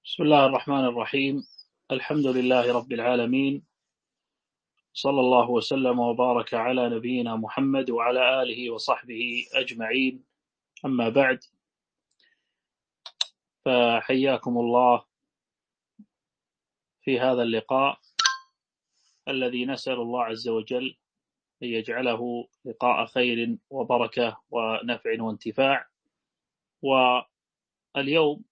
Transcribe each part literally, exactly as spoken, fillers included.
بسم الله الرحمن الرحيم. الحمد لله رب العالمين، صلى الله وسلم وبارك على نبينا محمد وعلى آله وصحبه أجمعين. أما بعد، فحياكم الله في هذا اللقاء الذي نسأل الله عز وجل أن يجعله لقاء خير وبركة ونفع وانتفاع. واليوم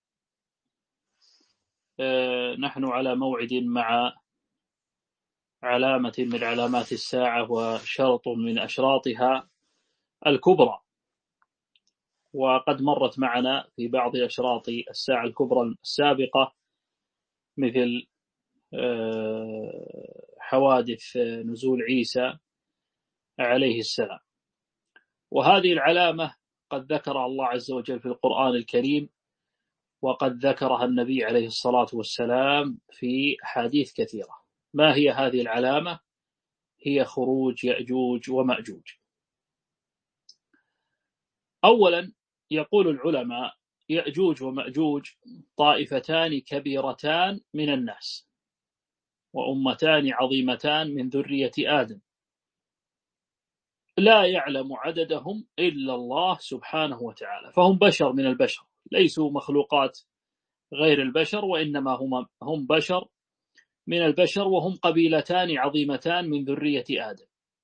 نحن على موعد مع علامة من علامات الساعة وشرط من أشراطها الكبرى، وقد مرت معنا في بعض أشراط الساعة الكبرى السابقة مثل حوادث نزول عيسى عليه السلام. وهذه العلامة قد ذكرها الله عز وجل في القرآن الكريم، وقد ذكرها النبي عليه الصلاة والسلام في أحاديث كثيرة. ما هي هذه العلامة؟ هي خروج يأجوج ومأجوج. أولا، يقول العلماء: يأجوج ومأجوج طائفتان كبيرتان من الناس، وأمتان عظيمتان من ذرية آدم، لا يعلم عددهم إلا الله سبحانه وتعالى. فهم بشر من البشر، ليسوا مخلوقات غير البشر، وإنما هم هم بشر من البشر، وهم قبيلتان عظيمتان من ذرية آدم،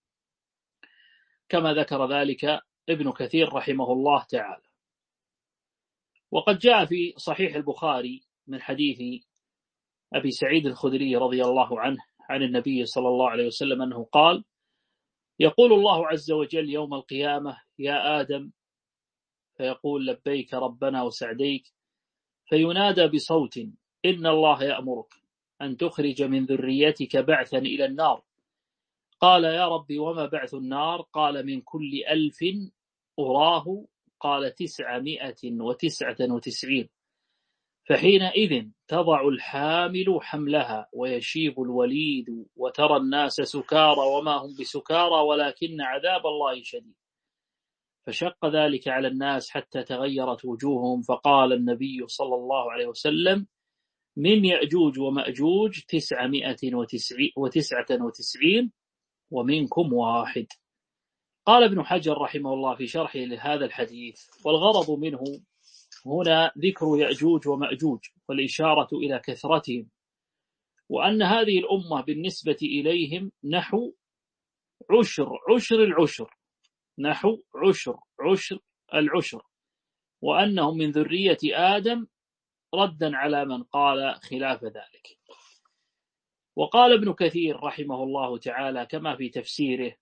كما ذكر ذلك ابن كثير رحمه الله تعالى. وقد جاء في صحيح البخاري من حديث أبي سعيد الخدري رضي الله عنه عن النبي صلى الله عليه وسلم أنه قال: يقول الله عز وجل يوم القيامة: يا آدم، فيقول: لبيك ربنا وسعديك. فينادى بصوت: إن الله يأمرك أن تخرج من ذريتك بعثا إلى النار. قال: يا ربي، وما بعث النار؟ قال: من كل ألف أراه. قال: تسعمائة وتسعة وتسعين. فحينئذ تضع الحامل حملها ويشيب الوليد، وترى الناس سكارى وما هم بسكارى ولكن عذاب الله شديد. فشق ذلك على الناس حتى تغيرت وجوههم. فقال النبي صلى الله عليه وسلم: من يأجوج ومأجوج تسعمائة وتسعة وتسعين، ومنكم واحد. قال ابن حجر رحمه الله في شرحه لهذا الحديث: والغرض منه هنا ذكر يأجوج ومأجوج والإشارة إلى كثرتهم، وأن هذه الأمة بالنسبة إليهم نحو عشر عشر العشر نحو عشر عشر العشر، وأنهم من ذرية آدم، ردا على من قال خلاف ذلك. وقال ابن كثير رحمه الله تعالى كما في تفسيره: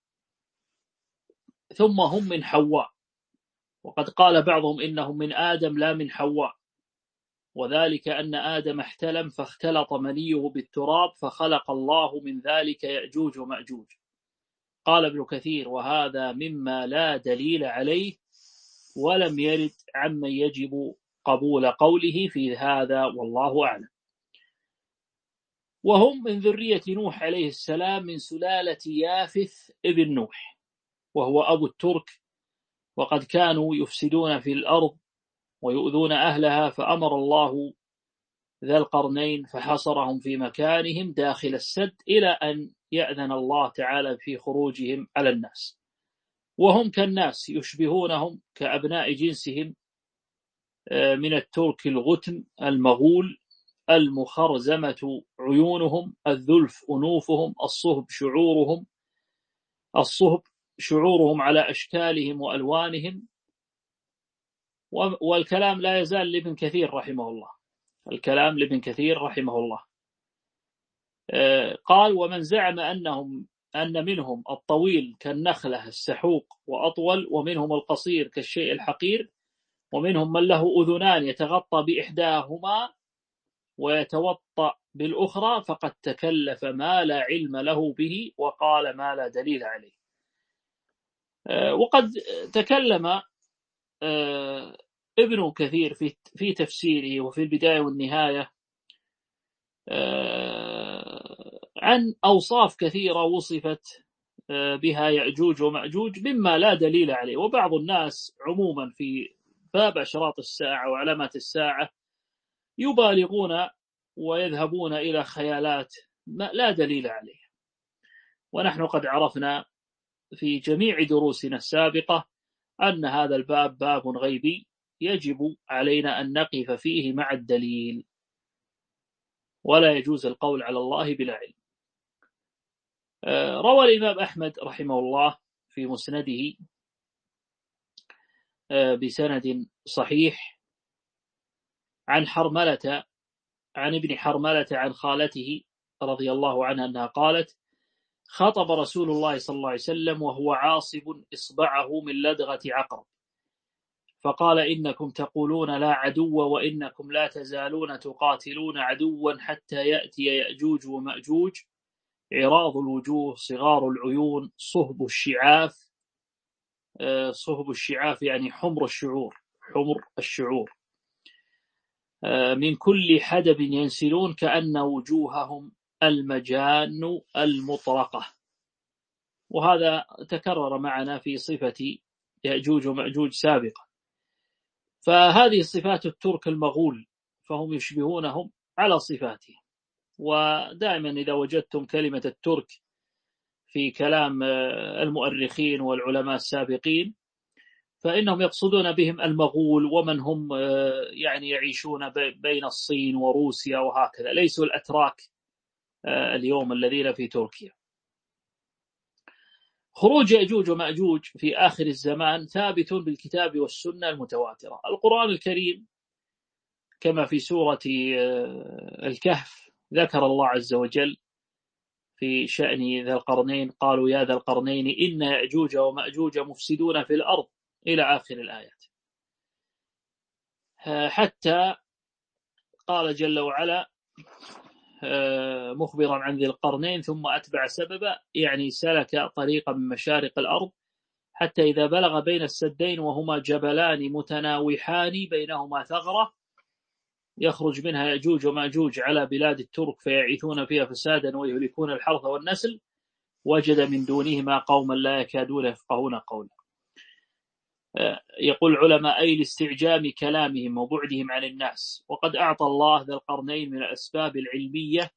ثم هم من حواء. وقد قال بعضهم إنهم من آدم لا من حواء، وذلك أن آدم احتلم فاختلط منيه بالتراب، فخلق الله من ذلك يأجوج ومأجوج. قال ابن كثير: وهذا مما لا دليل عليه، ولم يرد عمن يجب قبول قوله في هذا، والله أعلم. وهم من ذرية نوح عليه السلام، من سلالة يافث ابن نوح، وهو أبو الترك، وقد كانوا يفسدون في الأرض ويؤذون أهلها، فأمر الله ذا القرنين فحصرهم في مكانهم داخل السد إلى أن يأذن الله تعالى في خروجهم على الناس. وهم كالناس، يشبهونهم كأبناء جنسهم من الترك الغتم المغول، المخرزمة عيونهم، الذلف أنوفهم، الصهب شعورهم الصهب شعورهم على أشكالهم وألوانهم. والكلام لا يزال لابن كثير رحمه الله الكلام لابن كثير رحمه الله قال: ومن زعم أنهم أن منهم الطويل كالنخلة السحوق وأطول، ومنهم القصير كالشيء الحقير، ومنهم من له أذنان يتغطى بإحداهما ويتوطأ بالأخرى، فقد تكلف ما لا علم له به وقال ما لا دليل عليه. وقد تكلم ابن كثير في في تفسيره وفي البداية والنهاية عن أوصاف كثيرة وصفت بها يأجوج ومأجوج مما لا دليل عليه. وبعض الناس عموما في باب أشراط الساعة وعلامات الساعة يبالغون ويذهبون إلى خيالات لا دليل عليها. ونحن قد عرفنا في جميع دروسنا السابقة أن هذا الباب باب غيبي يجب علينا أن نقف فيه مع الدليل، ولا يجوز القول على الله بلا علم. روى الإمام أحمد رحمه الله في مسنده بسند صحيح عن حرملة عن ابن حرملة عن خالته رضي الله عنها أنها قالت: خطب رسول الله صلى الله عليه وسلم وهو عاصب إصبعه من لدغة عقرب، فقال: إنكم تقولون لا عدو وإنكم لا تزالون تقاتلون عدوا حتى يأتي يأجوج ومأجوج، عراض الوجوه صغار العيون صهب الشعاف. صهب الشعاف يعني حمر الشعور حمر الشعور من كل حدب ينسلون كأن وجوههم المجان المطرقة. وهذا تكرر معنا في صفة يأجوج ومأجوج سابقا. فهذه صفات الترك المغول، فهم يشبهونهم على صفاتهم. ودائما إذا وجدتم كلمة الترك في كلام المؤرخين والعلماء السابقين فإنهم يقصدون بهم المغول ومن هم يعني يعيشون بين الصين وروسيا وهكذا، ليسوا الأتراك اليوم الذين في تركيا. خروج يأجوج ومأجوج في آخر الزمان ثابت بالكتاب والسنة المتواترة. القرآن الكريم كما في سورة الكهف ذكر الله عز وجل في شأن ذا القرنين: قالوا يا ذا القرنين إن يأجوج ومأجوج مفسدون في الأرض إلى آخر الآيات، حتى قال جل وعلا مخبرا عن ذي القرنين: ثم أتبع سببا، يعني سلك طريقا من مشارق الأرض حتى إذا بلغ بين السدين وهما جبلان متناوحان بينهما ثغرة يخرج منها يأجوج ومأجوج على بلاد الترك فيعيثون فيها فسادا ويهلكون الحرث والنسل، وجد من دونهما قوما لا يكادون يفقهون قولا. يقول العلماء: أي لاستعجام كلامهم وبعدهم عن الناس. وقد أعطى الله ذا القرنين من الأسباب العلمية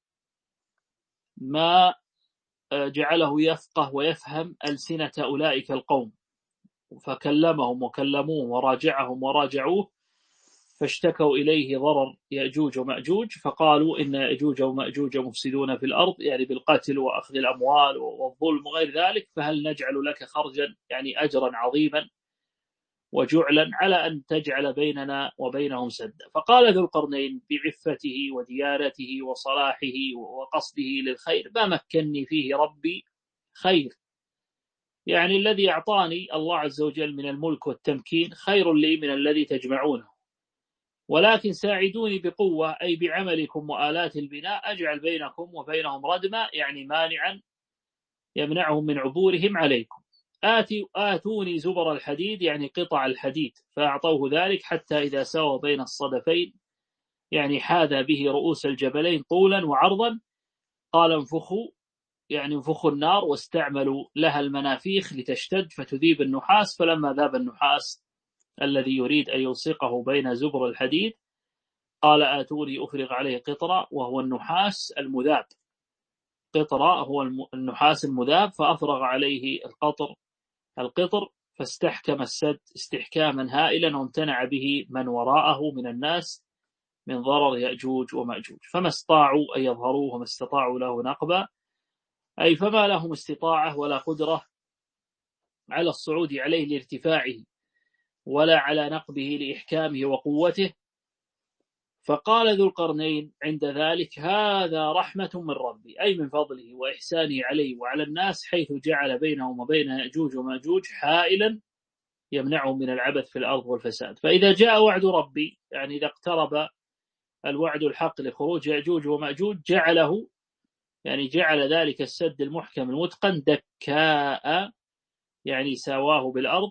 ما جعله يفقه ويفهم ألسنة أولئك القوم، فكلمهم وكلموه وراجعهم وراجعوه، فاشتكوا إليه ضرر يأجوج ومأجوج، فقالوا إن يأجوج ومأجوج مفسدون في الأرض، يعني بالقتل وأخذ الأموال والظلم وغير ذلك، فهل نجعل لك خرجا، يعني أجرا عظيما وجعلا على أن تجعل بيننا وبينهم سدا. فقال ذو القرنين بعفته وديانته وصلاحه وقصده للخير: ما مكنني فيه ربي خير، يعني الذي أعطاني الله عز وجل من الملك والتمكين خير لي من الذي تجمعونه، ولكن ساعدوني بقوة، أي بعملكم وآلات البناء، أجعل بينكم وبينهم ردما، يعني مانعا يمنعهم من عبورهم عليكم. آتي آتوني زبر الحديد، يعني قطع الحديد، فأعطوه ذلك حتى إذا سوى بين الصدفين، يعني حاذى به رؤوس الجبلين طولا وعرضا، قال انفخوا، يعني انفخوا النار، واستعملوا لها المنافيخ لتشتد فتذيب النحاس. فلما ذاب النحاس الذي يريد أن يلصقه بين زبر الحديد قال آتوني أفرغ عليه قطرة، وهو النحاس المذاب. قطرة هو النحاس المذاب، فأفرغ عليه القطر القطر فاستحكم السد استحكاما هائلا، وامتنع به من وراءه من الناس من ضرر يأجوج ومأجوج، فما استطاعوا أن يظهروه وما استطاعوا له نقبا، أي فما لهم استطاعة ولا قدرة على الصعود عليه لارتفاعه ولا على نقبه لإحكامه وقوته. فقال ذو القرنين عند ذلك: هذا رحمة من ربي، أي من فضله وإحسانه عليه وعلى الناس، حيث جعل بينهم وبين يأجوج ومأجوج حائلا يمنعهم من العبث في الأرض والفساد. فإذا جاء وعد ربي، يعني إذا اقترب الوعد الحق لخروج يأجوج ومأجوج، جعله يعني جعل ذلك السد المحكم المتقن دكاء، يعني ساواه بالأرض،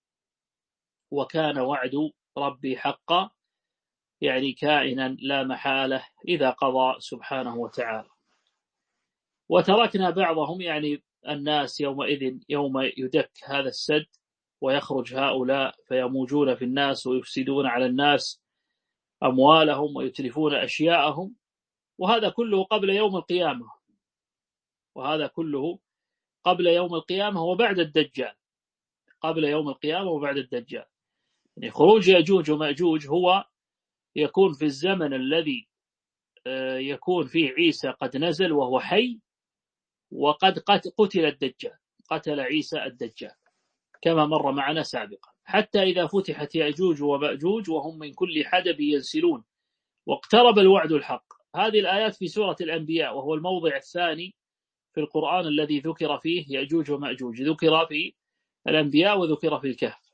وكان وعد ربي حقا، يعني كائنا لا محالة إذا قضى سبحانه وتعالى. وتركنا بعضهم، يعني الناس يومئذ يوم يدك هذا السد ويخرج هؤلاء فيموجون في الناس ويفسدون على الناس أموالهم ويتلفون أشياءهم، وهذا كله قبل يوم القيامة وهذا كله قبل يوم القيامة وبعد الدجال قبل يوم القيامة وبعد الدجال. يعني خروج يأجوج ومأجوج هو يكون في الزمن الذي يكون فيه عيسى قد نزل وهو حي، وقد قتل الدجال قتل عيسى الدجال كما مر معنا سابقا، حتى إذا فتحت يأجوج ومأجوج وهم من كل حدب ينسلون واقترب الوعد الحق. هذه الآيات في سورة الأنبياء، وهو الموضع الثاني في القرآن الذي ذكر فيه يأجوج ومأجوج، ذكر في الأنبياء وذكر في الكهف،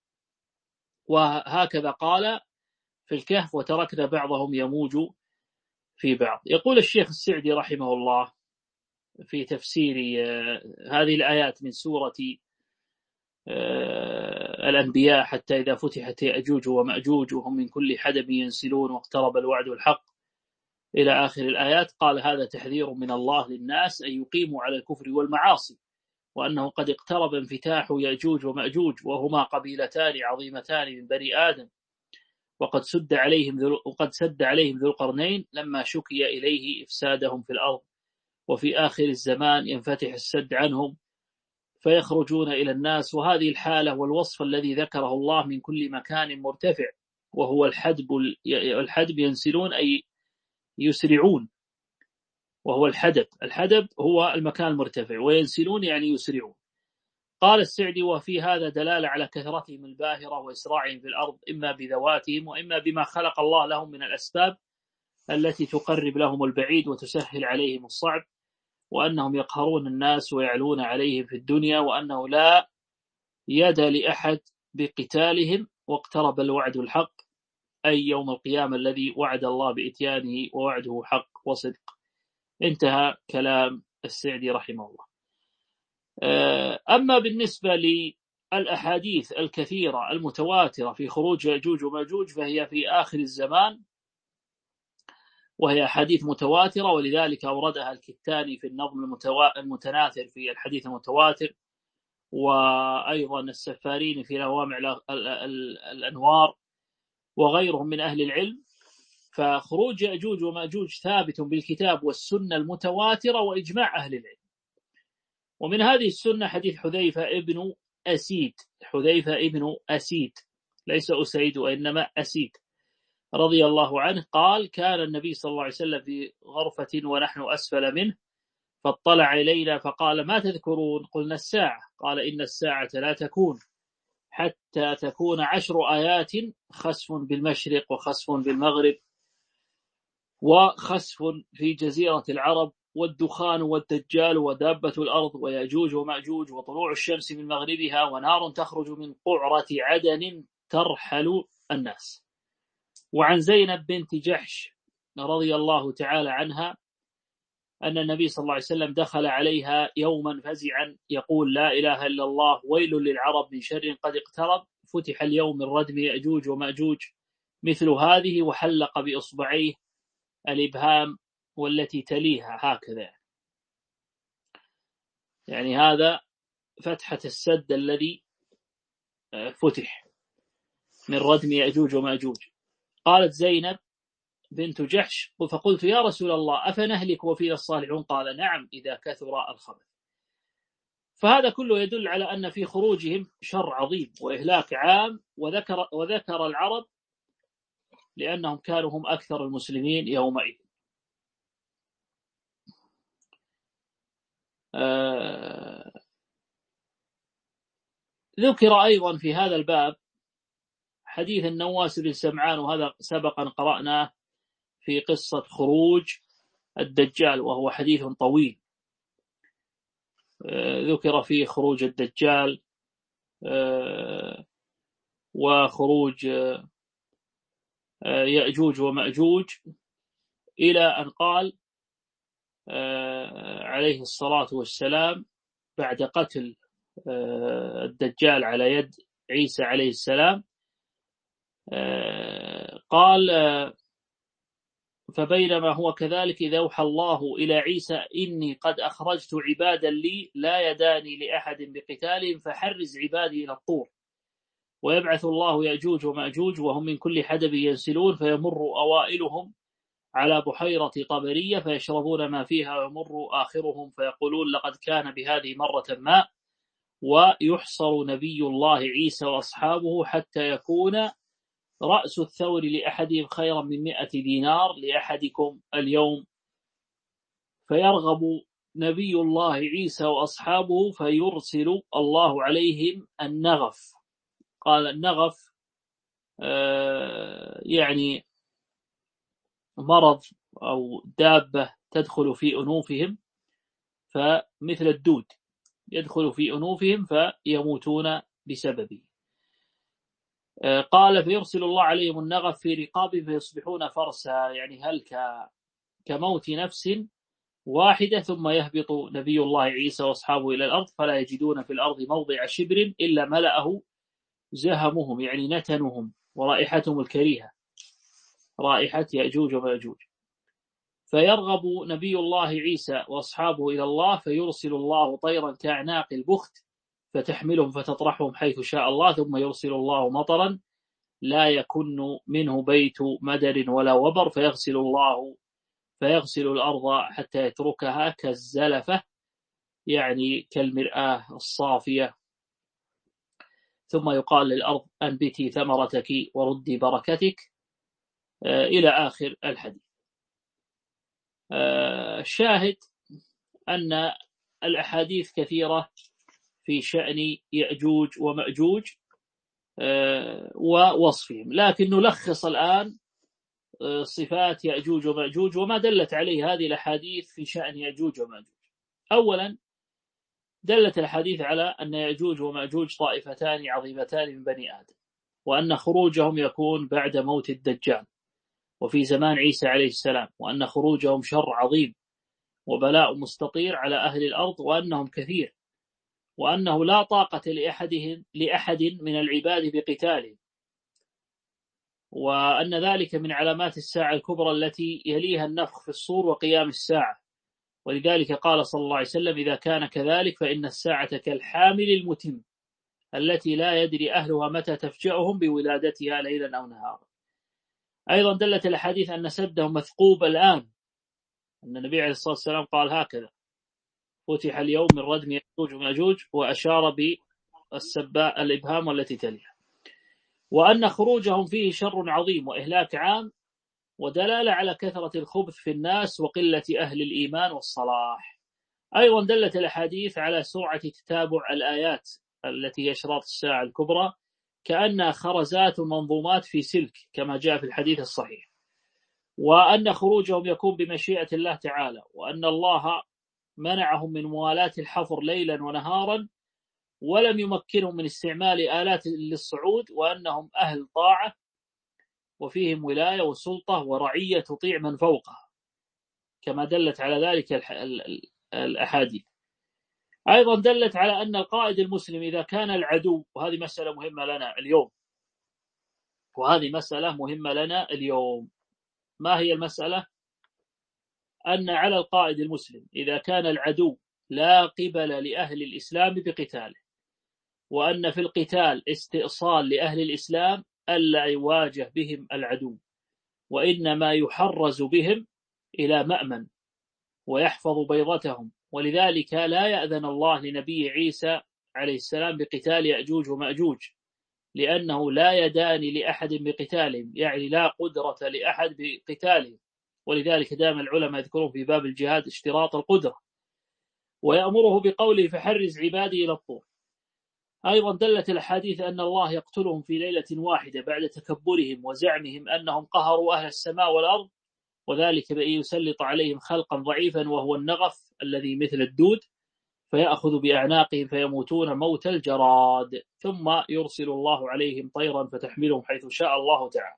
وهكذا قال في الكهف وتركنا بعضهم يموج في بعض. يقول الشيخ السعدي رحمه الله في تفسير هذه الآيات من سورة الأنبياء: حتى إذا فتحت يأجوج ومأجوج وهم من كل حدب ينسلون واقترب الوعد الحق إلى آخر الآيات، قال هذا تحذير من الله للناس أن يقيموا على الكفر والمعاصي، وأنه قد اقترب انفتاح يأجوج ومأجوج، وهما قبيلتان عظيمتان من بني آدم، وقد سد عليهم ذو وقد سد عليهم ذو القرنين لما شكي إليه إفسادهم في الأرض، وفي آخر الزمان ينفتح السد عنهم فيخرجون إلى الناس. وهذه الحالة والوصف الذي ذكره الله من كل مكان مرتفع، وهو الحدب الحدب ينسلون أي يسرعون، وهو الحدب الحدب هو المكان المرتفع، وينسلون يعني يسرعون. قال السعدي: وفي هذا دلالة على كثرتهم الباهرة وإسراعهم في الأرض، إما بذواتهم وإما بما خلق الله لهم من الأسباب التي تقرب لهم البعيد وتسهل عليهم الصعب، وأنهم يقهرون الناس ويعلون عليهم في الدنيا، وأنه لا يد لأحد بقتالهم، واقترب الوعد الحق أي يوم القيامة الذي وعد الله بإتيانه، ووعده حق وصدق. انتهى كلام السعدي رحمه الله. أما بالنسبة للأحاديث الكثيرة المتواترة في خروج يأجوج ومأجوج فهي في آخر الزمان، وهي حديث متواترة، ولذلك أوردها الكتاني في النظم المتناثر في الحديث المتواتر، وأيضا السفارين في لوامع الأنوار وغيرهم من أهل العلم. فخروج يأجوج ومأجوج ثابت بالكتاب والسنة المتواترة وإجماع أهل العلم. ومن هذه السنة حديث حذيفة ابن أسيد حذيفة ابن أسيد ليس أسيد وإنما أسيد رضي الله عنه قال: كان النبي صلى الله عليه وسلم في غرفة ونحن أسفل منه، فاطلع إلينا فقال: ما تذكرون؟ قلنا: الساعة. قال: إن الساعة لا تكون حتى تكون عشر آيات: خسف بالمشرق وخسف بالمغرب وخسف في جزيرة العرب والدخان والدجال ودابة الأرض ويأجوج ومأجوج وطلوع الشمس من مغربها ونار تخرج من قعرة عدن ترحل الناس. وعن زينب بنت جحش رضي الله تعالى عنها أن النبي صلى الله عليه وسلم دخل عليها يوما فزعا يقول: لا إله إلا الله، ويل للعرب من شر قد اقترب، فتح اليوم من ردم يأجوج ومأجوج مثل هذه، وحلق بإصبعيه الإبهام والتي تليها هكذا. يعني هذا فتحة السد الذي فتح من ردم يأجوج ومأجوج. قالت زينب بنت جحش: فقلت: يا رسول الله، أفنهلك وفينا الصالحون؟ قال: نعم، إذا كثر الخبث. فهذا كله يدل على أن في خروجهم شر عظيم وإهلاك عام، وذكر, وذكر العرب لأنهم كانوا هم أكثر المسلمين يومئذ. آه ذكر أيضا في هذا الباب حديث النواس بن سمعان، وهذا سبقا قرأناه في قصة خروج الدجال، وهو حديث طويل. آه ذكر فيه خروج الدجال آه وخروج آه يأجوج ومأجوج، إلى أن قال آه عليه الصلاة والسلام بعد قتل آه الدجال على يد عيسى عليه السلام، آه قال: آه فبينما هو كذلك إذا أوحى الله إلى عيسى: إني قد أخرجت عبادا لي لا يداني لأحد بقتالهم، فحرز عبادي إلى الطور. ويبعث الله يأجوج ومأجوج وهم من كل حدب ينسلون، فيمر أوائلهم على بحيرة قبرية فيشربون ما فيها، ويمر آخرهم فيقولون لقد كان بهذه مرة ماء، ويحصر نبي الله عيسى وأصحابه حتى يكون رأس الثور لأحدهم خيرا من مئة دينار لأحدكم اليوم، فيرغب نبي الله عيسى وأصحابه فيرسل الله عليهم النغف. قال النغف آه يعني مرض أو دابة تدخل في أنوفهم، فمثل الدود يدخل في أنوفهم فيموتون بسببه. آه قال فيرسل الله عليهم النغف في رقابهم فيصبحون فرسا، يعني هل كموت نفس واحدة، ثم يهبط نبي الله عيسى وأصحابه إلى الأرض فلا يجدون في الأرض موضع شبر إلا ملأه زهمهم، يعني نتنهم ورائحتهم الكريهة، رائحة يأجوج ومأجوج. فيرغب نبي الله عيسى وأصحابه إلى الله فيرسل الله طيرا كأعناق البخت فتحملهم فتطرحهم حيث شاء الله، ثم يرسل الله مطرا لا يكن منه بيت مدر ولا وبر، فيغسل الله فيغسل الأرض حتى يتركها كالزلفة، يعني كالمرآة الصافية، ثم يقال للأرض أنبتي ثمرتك وردي بركتك، إلى آخر الحديث. الشاهد أن الأحاديث كثيرة في شأن يأجوج ومأجوج ووصفهم، لكن نلخص الآن صفات يأجوج ومأجوج وما دلت عليه هذه الأحاديث في شأن يأجوج ومأجوج. أولا دلت الحديث على أن يأجوج ومأجوج طائفتان عظيمتان من بني آدم، وأن خروجهم يكون بعد موت الدجال وفي زمان عيسى عليه السلام، وأن خروجهم شر عظيم وبلاء مستطير على أهل الأرض، وأنهم كثير، وأنه لا طاقة لأحدهم لأحد من العباد بقتالهم، وأن ذلك من علامات الساعة الكبرى التي يليها النفخ في الصور وقيام الساعة. ولذلك قال صلى الله عليه وسلم إذا كان كذلك فإن الساعة كالحامل المتم التي لا يدري أهلها متى تفجعهم بولادتها ليلا أو نهارا. أيضا دلت الحديث أن سدهم مثقوب الآن، أن النبي عليه الصلاة والسلام قال هكذا فتح اليوم من ردم يأجوج ومأجوج، وأشار بالسباء الإبهام والتي تليها، وأن خروجهم فيه شر عظيم وإهلاك عام، ودلالة على كثرة الخبث في الناس وقلة أهل الإيمان والصلاح. أيضا دلت الأحاديث على سرعة تتابع الآيات التي هي أشراط الساعة الكبرى كأنها خرزات منظومات في سلك كما جاء في الحديث الصحيح، وأن خروجهم يكون بمشيئة الله تعالى، وأن الله منعهم من موالاة الحفر ليلا ونهارا، ولم يمكنهم من استعمال آلات للصعود، وأنهم أهل طاعة وفيهم ولاية وسلطة ورعية تطيع من فوقها كما دلت على ذلك الأحاديث. أيضا دلت على أن القائد المسلم إذا كان العدو، وهذه مسألة مهمة لنا اليوم، وهذه مسألة مهمة لنا اليوم ما هي المسألة؟ أن على القائد المسلم إذا كان العدو لا قبل لأهل الإسلام بقتاله، وأن في القتال استئصال لأهل الإسلام ألا يواجه بهم العدو، وإنما يحرز بهم إلى مأمن ويحفظ بيضتهم. ولذلك لا يأذن الله لنبي عيسى عليه السلام بقتال يأجوج ومأجوج، لأنه لا يدان لأحد بقتالهم، يعني لا قدرة لأحد بقتالهم. ولذلك دام العلماء يذكرون في باب الجهاد اشتراط القدرة، ويأمره بقوله فحرز عبادي إلى الطور. أيضا دلت الحديث أن الله يقتلهم في ليلة واحدة بعد تكبرهم وزعمهم أنهم قهروا أهل السماء والأرض، وذلك بأن يسلط عليهم خلقا ضعيفا وهو النغف الذي مثل الدود، فيأخذ بأعناقهم فيموتون موت الجراد، ثم يرسل الله عليهم طيرا فتحملهم حيث شاء الله تعالى.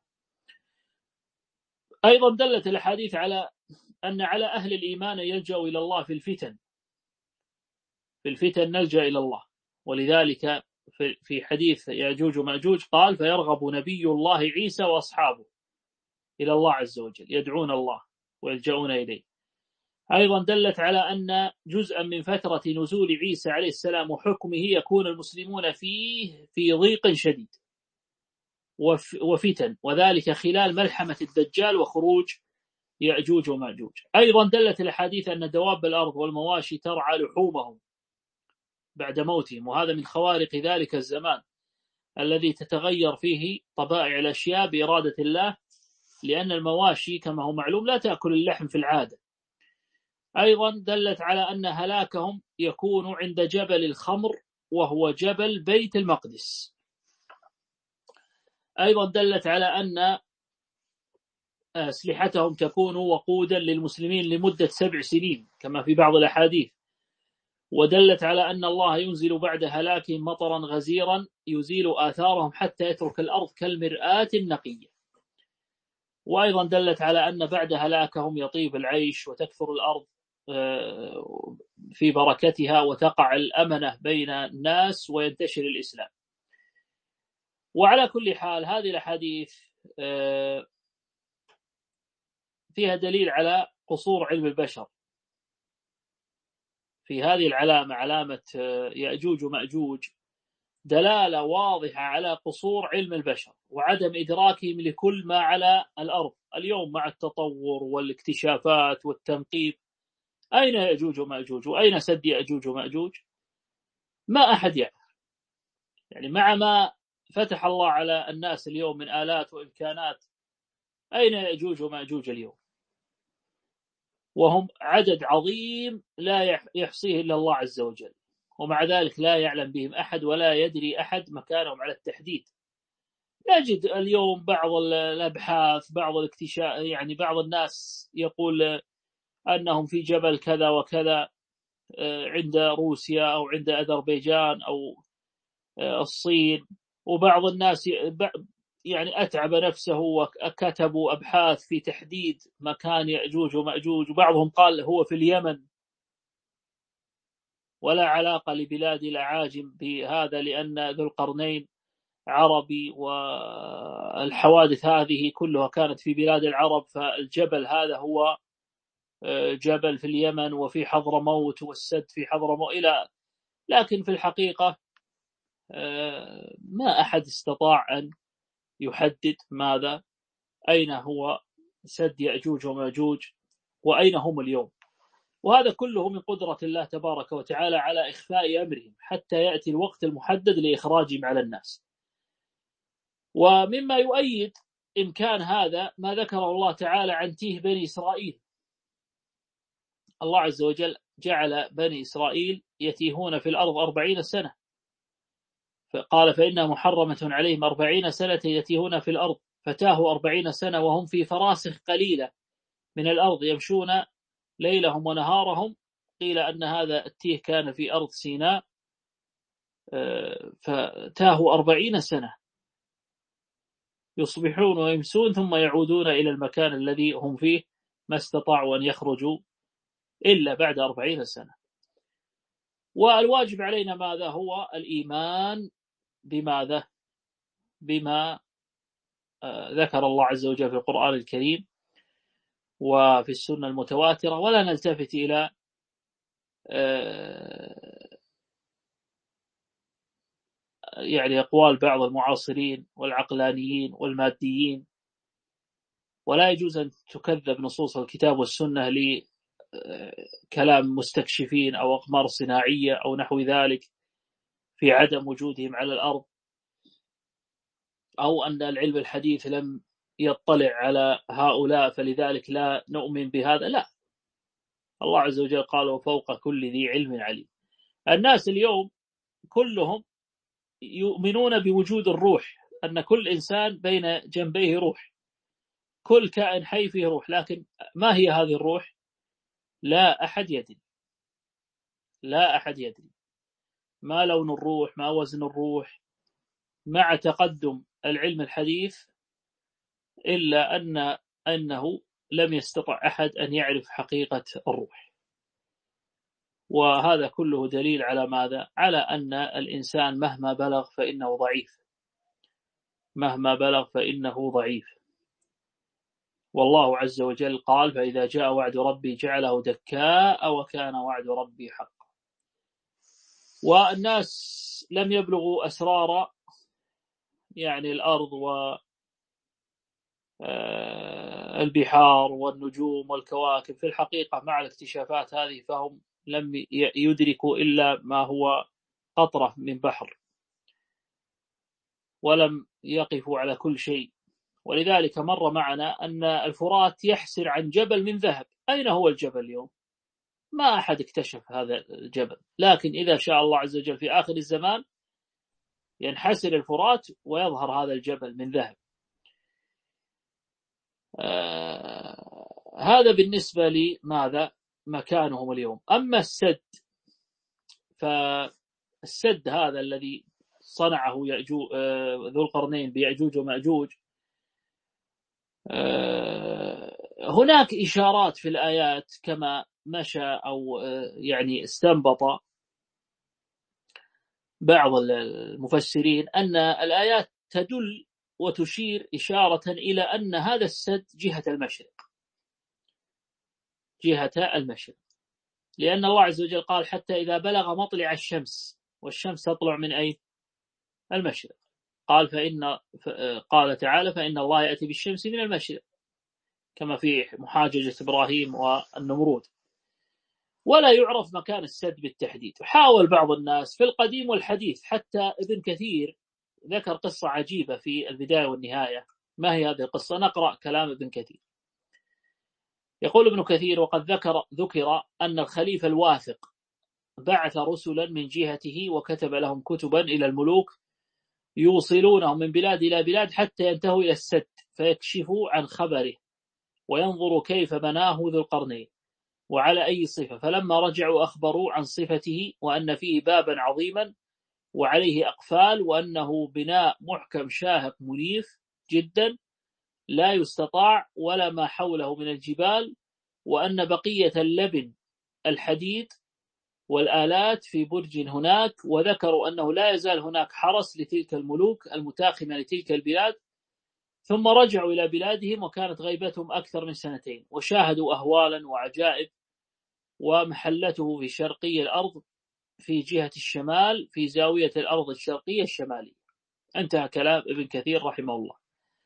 أيضا دلت الحديث على أن على أهل الإيمان يلجأ إلى الله في الفتن، في الفتن نلجأ إلى الله. ولذلك في حديث يأجوج ومأجوج قال فيرغب نبي الله عيسى وأصحابه إلى الله عز وجل، يدعون الله ويلجؤون إليه. أيضا دلت على أن جزءا من فترة نزول عيسى عليه السلام وحكمه يكون المسلمون فيه في ضيق شديد، وفتن، وذلك خلال ملحمة الدجال وخروج يأجوج ومأجوج. أيضا دلت الأحاديث أن دواب الأرض والمواشي ترعى لحومهم بعد موتهم، وهذا من خوارق ذلك الزمان الذي تتغير فيه طبائع الأشياء بإرادة الله، لأن المواشي كما هو معلوم لا تأكل اللحم في العادة. أيضا دلت على أن هلاكهم يكون عند جبل الخمر وهو جبل بيت المقدس. أيضا دلت على أن أسلحتهم تكون وقودا للمسلمين لمدة سبع سنين كما في بعض الأحاديث. ودلت على أن الله ينزل بعد هلاكهم مطرا غزيرا يزيل آثارهم حتى يترك الأرض كالمرآة النقية. وأيضا دلت على أن بعد هلاكهم يطيب العيش وتكثر الأرض في بركتها وتقع الأمنة بين الناس وينتشر الإسلام. وعلى كل حال هذه الأحاديث فيها دليل على قصور علم البشر. في هذه العلامة، علامة يأجوج ومأجوج، دلالة واضحة على قصور علم البشر وعدم إدراكهم لكل ما على الأرض اليوم مع التطور والاكتشافات والتنقيب. أين يأجوج ومأجوج وأين سد يأجوج ومأجوج؟ ما أحد يعرف. يعني مع ما فتح الله على الناس اليوم من آلات وإمكانات، أين يأجوج ومأجوج اليوم؟ وهم عدد عظيم لا يحصيه إلا الله عز وجل، ومع ذلك لا يعلم بهم أحد ولا يدري أحد مكانهم على التحديد. نجد اليوم بعض الأبحاث، بعض الاكتشاف، يعني بعض الناس يقول أنهم في جبل كذا وكذا عند روسيا أو عند أذربيجان أو الصين، وبعض الناس يعني أتعب نفسه وكتبوا أبحاث في تحديد مكان يأجوج ومأجوج، وبعضهم قال هو في اليمن، ولا علاقة لبلاد الأعاجم بهذا لأن ذو القرنين عربي والحوادث هذه كلها كانت في بلاد العرب، فالجبل هذا هو جبل في اليمن وفي حضرموت والسد في حضرموت إلى. لكن في الحقيقة ما أحد استطاع أن يحدد ماذا أين هو سد يأجوج ومأجوج وأين هم اليوم. وهذا كله من قدرة الله تبارك وتعالى على إخفاء أمرهم حتى يأتي الوقت المحدد لإخراجهم على الناس. ومما يؤيد إمكان هذا ما ذكره الله تعالى عن تيه بني إسرائيل. الله عز وجل جعل بني إسرائيل يتيهون في الأرض أربعين سنة، فقال فإنها محرمة عليهم أربعين سنة يتيهون في الأرض، فتاهوا أربعين سنة وهم في فراسخ قليلة من الأرض يمشون ليلهم ونهارهم. قيل أن هذا التيه كان في أرض سيناء، فتاهوا أربعين سنة يصبحون ويمسون ثم يعودون إلى المكان الذي هم فيه، ما استطاعوا أن يخرجوا إلا بعد أربعين سنة. والواجب علينا ماذا؟ هو الإيمان بماذا؟ بما ذكر الله عز وجل في القرآن الكريم وفي السنة المتواترة، ولا نلتفت إلى يعني أقوال بعض المعاصرين والعقلانيين والماديين. ولا يجوز أن تكذب نصوص الكتاب والسنة لكلام مستكشفين أو أقمار صناعية أو نحو ذلك في عدم وجودهم على الأرض، أو أن العلم الحديث لم يطلع على هؤلاء فلذلك لا نؤمن بهذا. لا، الله عز وجل قال وفوق كل ذي علم عليم. الناس اليوم كلهم يؤمنون بوجود الروح، أن كل إنسان بين جنبيه روح، كل كائن حي فيه روح، لكن ما هي هذه الروح؟ لا أحد يدري، لا أحد يدري ما لون الروح، ما وزن الروح، مع تقدم العلم الحديث، إلا أن أنه لم يستطع أحد أن يعرف حقيقة الروح. وهذا كله دليل على ماذا؟ على أن الإنسان مهما بلغ فإنه ضعيف، مهما بلغ فإنه ضعيف. والله عز وجل قال فإذا جاء وعد ربي جعله دكاء وكان وعد ربي حقا. والناس لم يبلغوا أسرار يعني الأرض والبحار والنجوم والكواكب، في الحقيقة مع الاكتشافات هذه فهم لم يدركوا إلا ما هو قطرة من بحر، ولم يقفوا على كل شيء. ولذلك مر معنا أن الفرات يحسر عن جبل من ذهب. أين هو الجبل اليوم؟ ما أحد اكتشف هذا الجبل، لكن إذا شاء الله عز وجل في آخر الزمان ينحسر الفرات ويظهر هذا الجبل من ذهب. آه هذا بالنسبة لماذا مكانهم اليوم. أما السد، فالسد هذا الذي صنعه يأجوج آه ذو القرنين بيأجوج ومأجوج، آه هناك إشارات في الآيات كما مشى أو آه يعني استنبط بعض المفسرين أن الآيات تدل وتشير إشارة إلى أن هذا السد جهة المشرق، جهة المشرق، لأن الله عز وجل قال حتى إذا بلغ مطلع الشمس، والشمس تطلع من أي المشرق، قال فإن قال تعالى فإن الله يأتي بالشمس من المشرق، كما في محاججة إبراهيم والنمرود. ولا يعرف مكان السد بالتحديد. حاول بعض الناس في القديم والحديث، حتى ابن كثير ذكر قصة عجيبة في البداية والنهاية. ما هي هذه القصة؟ نقرأ كلام ابن كثير. يقول ابن كثير: وقد ذكر ذكر أن الخليفة الواثق بعث رسلا من جهته وكتب لهم كتبا إلى الملوك يوصلونهم من بلاد إلى بلاد حتى ينتهوا إلى السد فيكشفوا عن خبره وينظروا كيف بناه ذو القرنين وعلى أي صفة. فلما رجعوا أخبروا عن صفته وأن فيه بابا عظيما وعليه أقفال، وأنه بناء محكم شاهق منيف جدا لا يستطاع ولا ما حوله من الجبال، وأن بقية اللبن الحديد والآلات في برج هناك. وذكروا أنه لا يزال هناك حرس لتلك الملوك المتاخمة لتلك البلاد. ثم رجعوا إلى بلادهم وكانت غيبتهم أكثر من سنتين، وشاهدوا أهوالا وعجائب. ومحلته في شرقي الأرض في جهة الشمال في زاوية الأرض الشرقية الشمالية. انتهى كلام ابن كثير رحمه الله.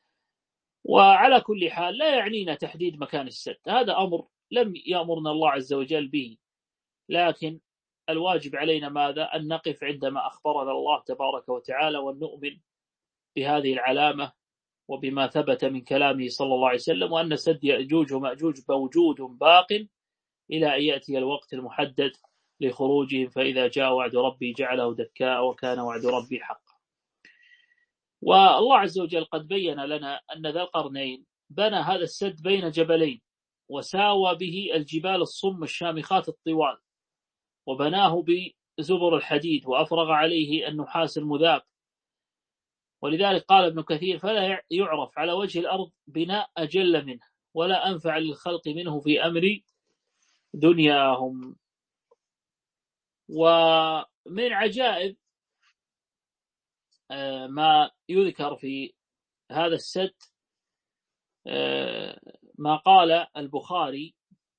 وعلى كل حال لا يعنينا تحديد مكان السد، هذا أمر لم يأمرنا الله عز وجل به، لكن الواجب علينا ماذا؟ أن نقف عندما أخبرنا الله تبارك وتعالى، وأن نؤمن بهذه العلامة وبما ثبت من كلامه صلى الله عليه وسلم، وأن سد يأجوج ومأجوج موجود باق إلى أن يأتي الوقت المحدد لخروجهم، فإذا جاء وعد ربي جعله دكاء وكان وعد ربي حقا. والله عز وجل قد بين لنا أن ذا القرنين بنى هذا السد بين جبلين، وساوى به الجبال الصم الشامخات الطوال، وبناه بزبر الحديد، وأفرغ عليه النحاس المذاب. ولذلك قال ابن كثير: فلا يعرف على وجه الأرض بناء أجل منه ولا أنفع للخلق منه في أمر دنياهم. ومن عجائب ما يذكر في هذا السد ما قال البخاري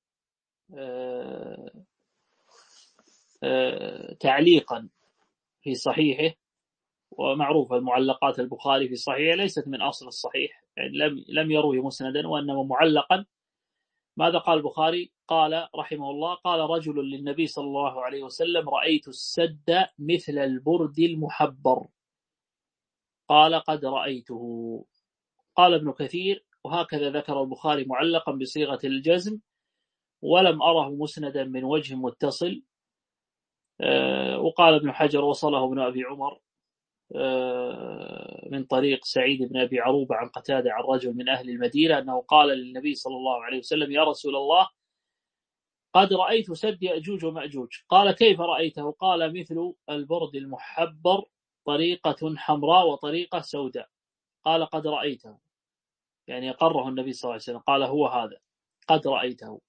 تعليقا في صحيحه، ومعروف المعلقات البخاري في صحيحه ليست من أصل الصحيح، يعني لم لم يروي مسندا وإنما معلقا. ماذا قال البخاري؟ قال رحمه الله: قال رجل للنبي صلى الله عليه وسلم: رأيت السد مثل البرد المحبر. قال: قد رأيته. قال ابن كثير: وهكذا ذكر البخاري معلقا بصيغة الجزم، ولم أره مسندا من وجه متصل. وقال ابن حجر: وصله ابن أبي عمر من طريق سعيد بن أبي عروبة عن قتادة عن رجل من أهل المدينة أنه قال للنبي صلى الله عليه وسلم: يا رسول الله، قد رأيت سد يأجوج ومأجوج. قال: كيف رأيته؟ قال: مثل البرد المحبر، طريقة حمراء وطريقة سوداء. قال: قد رأيته، يعني أقره النبي صلى الله عليه وسلم، قال: هو هذا، قد رأيته.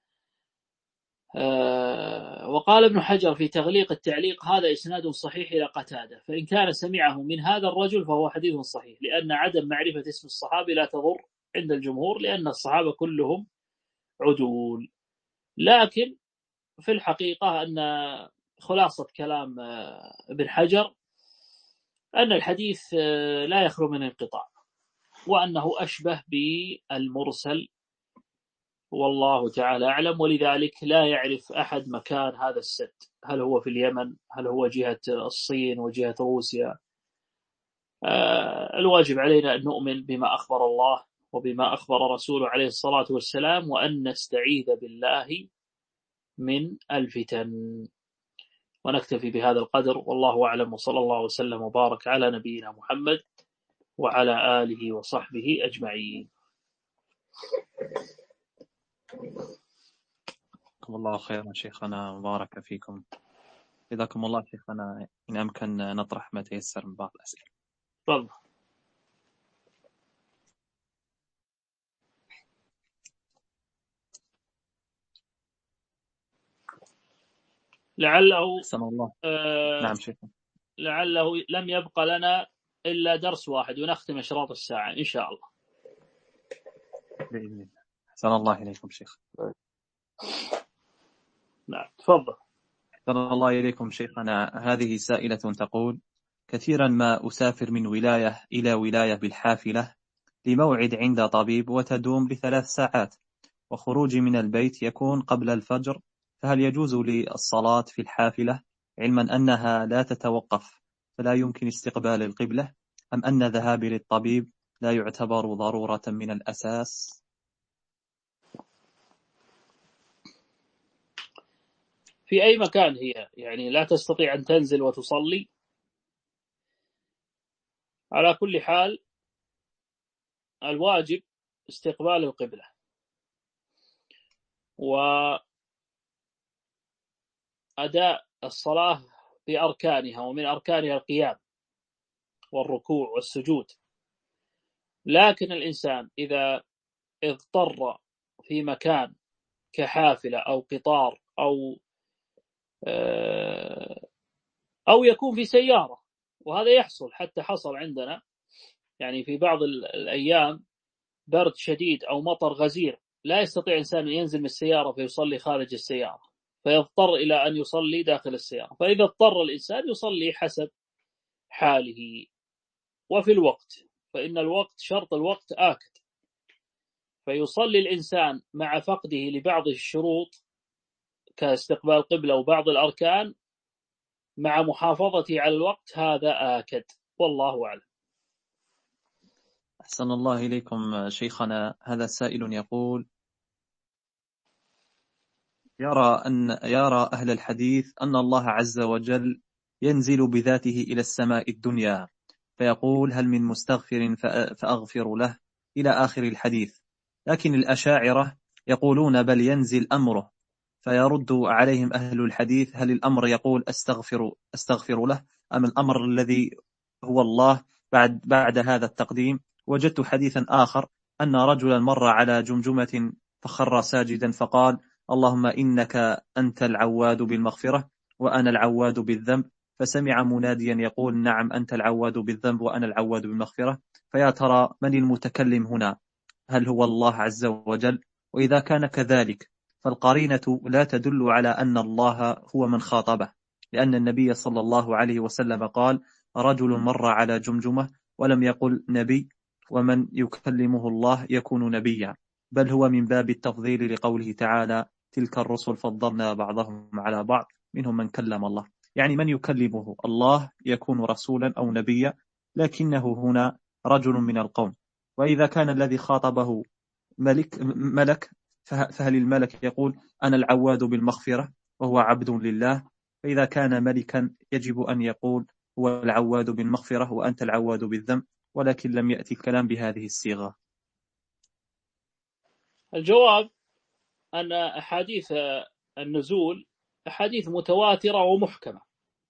آه وقال ابن حجر في تغليق التعليق: هذا إسناد صحيح إلى قتادة، فإن كان سمعه من هذا الرجل فهو حديث صحيح، لأن عدم معرفة اسم الصحابي لا تضر عند الجمهور، لأن الصحابة كلهم عدول. لكن في الحقيقة أن خلاصة كلام ابن حجر أن الحديث لا يخلو من انقطاع، وأنه أشبه بالمرسل، والله تعالى أعلم. ولذلك لا يعرف أحد مكان هذا السد، هل هو في اليمن، هل هو جهة الصين وجهة روسيا. الواجب علينا أن نؤمن بما أخبر الله وبما أخبر رسوله عليه الصلاة والسلام، وأن نستعيذ بالله من الفتن. ونكتفي بهذا القدر، والله أعلم، وصلى الله وسلم وبارك على نبينا محمد وعلى آله وصحبه أجمعين. جزاكم الله خيرا شيخنا، مبارك فيكم. جزاكم الله شيخنا، إن أمكن نطرح ما تيسر من بعض الأسئلة. تفضل. لعله الله. آه نعم شيخنا. لعله لم يبقى لنا إلا درس واحد ونختم أشراط الساعة إن شاء الله بإذن الله. أحسن الله إليكم شيخ. نعم تفضل. أحسن الله إليكم شيخنا. هذه سائلة تقول: كثيرا ما أسافر من ولاية إلى ولاية بالحافلة لموعد عند طبيب، وتدوم لثلاث ساعات، وخروجي من البيت يكون قبل الفجر، فهل يجوز لي الصلاة في الحافلة علما أنها لا تتوقف فلا يمكن استقبال القبلة، أم أن ذهابي للطبيب لا يعتبر ضرورة من الأساس؟ في أي مكان هي يعني لا تستطيع أن تنزل وتصلي؟ على كل حال الواجب استقبال القبلة، وأداء الصلاة بأركانها، ومن أركانها القيام والركوع والسجود. لكن الإنسان إذا اضطر في مكان كحافلة أو قطار أو أو يكون في سيارة، وهذا يحصل، حتى حصل عندنا يعني في بعض الأيام برد شديد أو مطر غزير، لا يستطيع إنسان أن ينزل من السيارة فيصلي خارج السيارة، فيضطر إلى أن يصلي داخل السيارة. فإذا اضطر الإنسان يصلي حسب حاله وفي الوقت، فإن الوقت شرط الوقت آكد، فيصلي الإنسان مع فقده لبعض الشروط كاستقبال قبلة وبعض الأركان مع محافظته على الوقت، هذا آكد، والله أعلم. أحسن الله إليكم شيخنا. هذا سائل يقول: يرى أن يرى أهل الحديث أن الله عز وجل ينزل بذاته إلى السماء الدنيا، فيقول: هل من مستغفر فأغفر له، إلى آخر الحديث. لكن الأشاعرة يقولون بل ينزل أمره، فيرد عليهم أهل الحديث: هل الأمر يقول أستغفر أستغفر له، أم الأمر الذي هو الله بعد بعد هذا التقديم؟ وجدت حديثا آخر أن رجلا مر على جمجمة فخر ساجدا فقال: اللهم إنك أنت العواد بالمغفرة وأنا العواد بالذنب، فسمع مناديا يقول: نعم أنت العواد بالذنب وأنا العواد بالمغفرة. فيا ترى من المتكلم هنا؟ هل هو الله عز وجل؟ وإذا كان كذلك فالقرينة لا تدل على أن الله هو من خاطبه، لأن النبي صلى الله عليه وسلم قال: رجل مر على جمجمة ولم يقل نبي، ومن يكلمه الله يكون نبيا، بل هو من باب التفضيل لقوله تعالى: تلك الرسل فضلنا بعضهم على بعض منهم من كلم الله. يعني من يكلمه الله يكون رسولا أو نبيا، لكنه هنا رجل من القوم. وإذا كان الذي خاطبه ملك ملك فهل الملك يقول: أنا العواد بالمغفرة وهو عبد لله؟ فإذا كان ملكا يجب أن يقول: هو العواد بالمغفرة وأنت العواد بالذنب، ولكن لم يأتي الكلام بهذه الصيغة. الجواب أن أحاديث النزول أحاديث متواترة ومحكمة،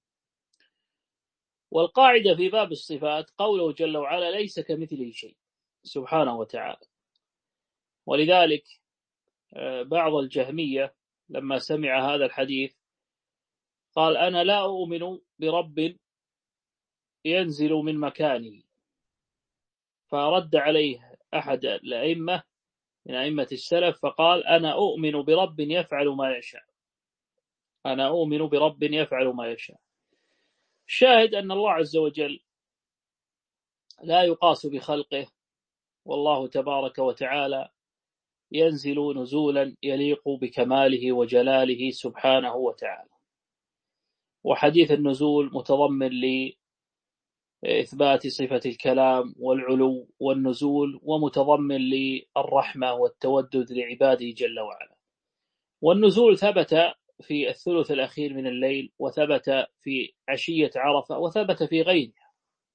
والقاعدة في باب الصفات قوله جل وعلا: ليس كمثله شيء سبحانه وتعالى. ولذلك بعض الجهمية لما سمع هذا الحديث قال: أنا لا أؤمن برب ينزل من مكانه. فرد عليه أحد الأئمة من أئمة السلف فقال: أنا أؤمن برب يفعل ما يشاء، أنا أؤمن برب يفعل ما يشاء. الشاهد أن الله عز وجل لا يقاس بخلقه، والله تبارك وتعالى ينزل نزولا يليق بكماله وجلاله سبحانه وتعالى. وحديث النزول متضمن لإثبات صفة الكلام والعلو والنزول، ومتضمن للرحمة والتودد لعباده جل وعلا. والنزول ثبت في الثلث الأخير من الليل، وثبت في عشية عرفة، وثبت في غيرها.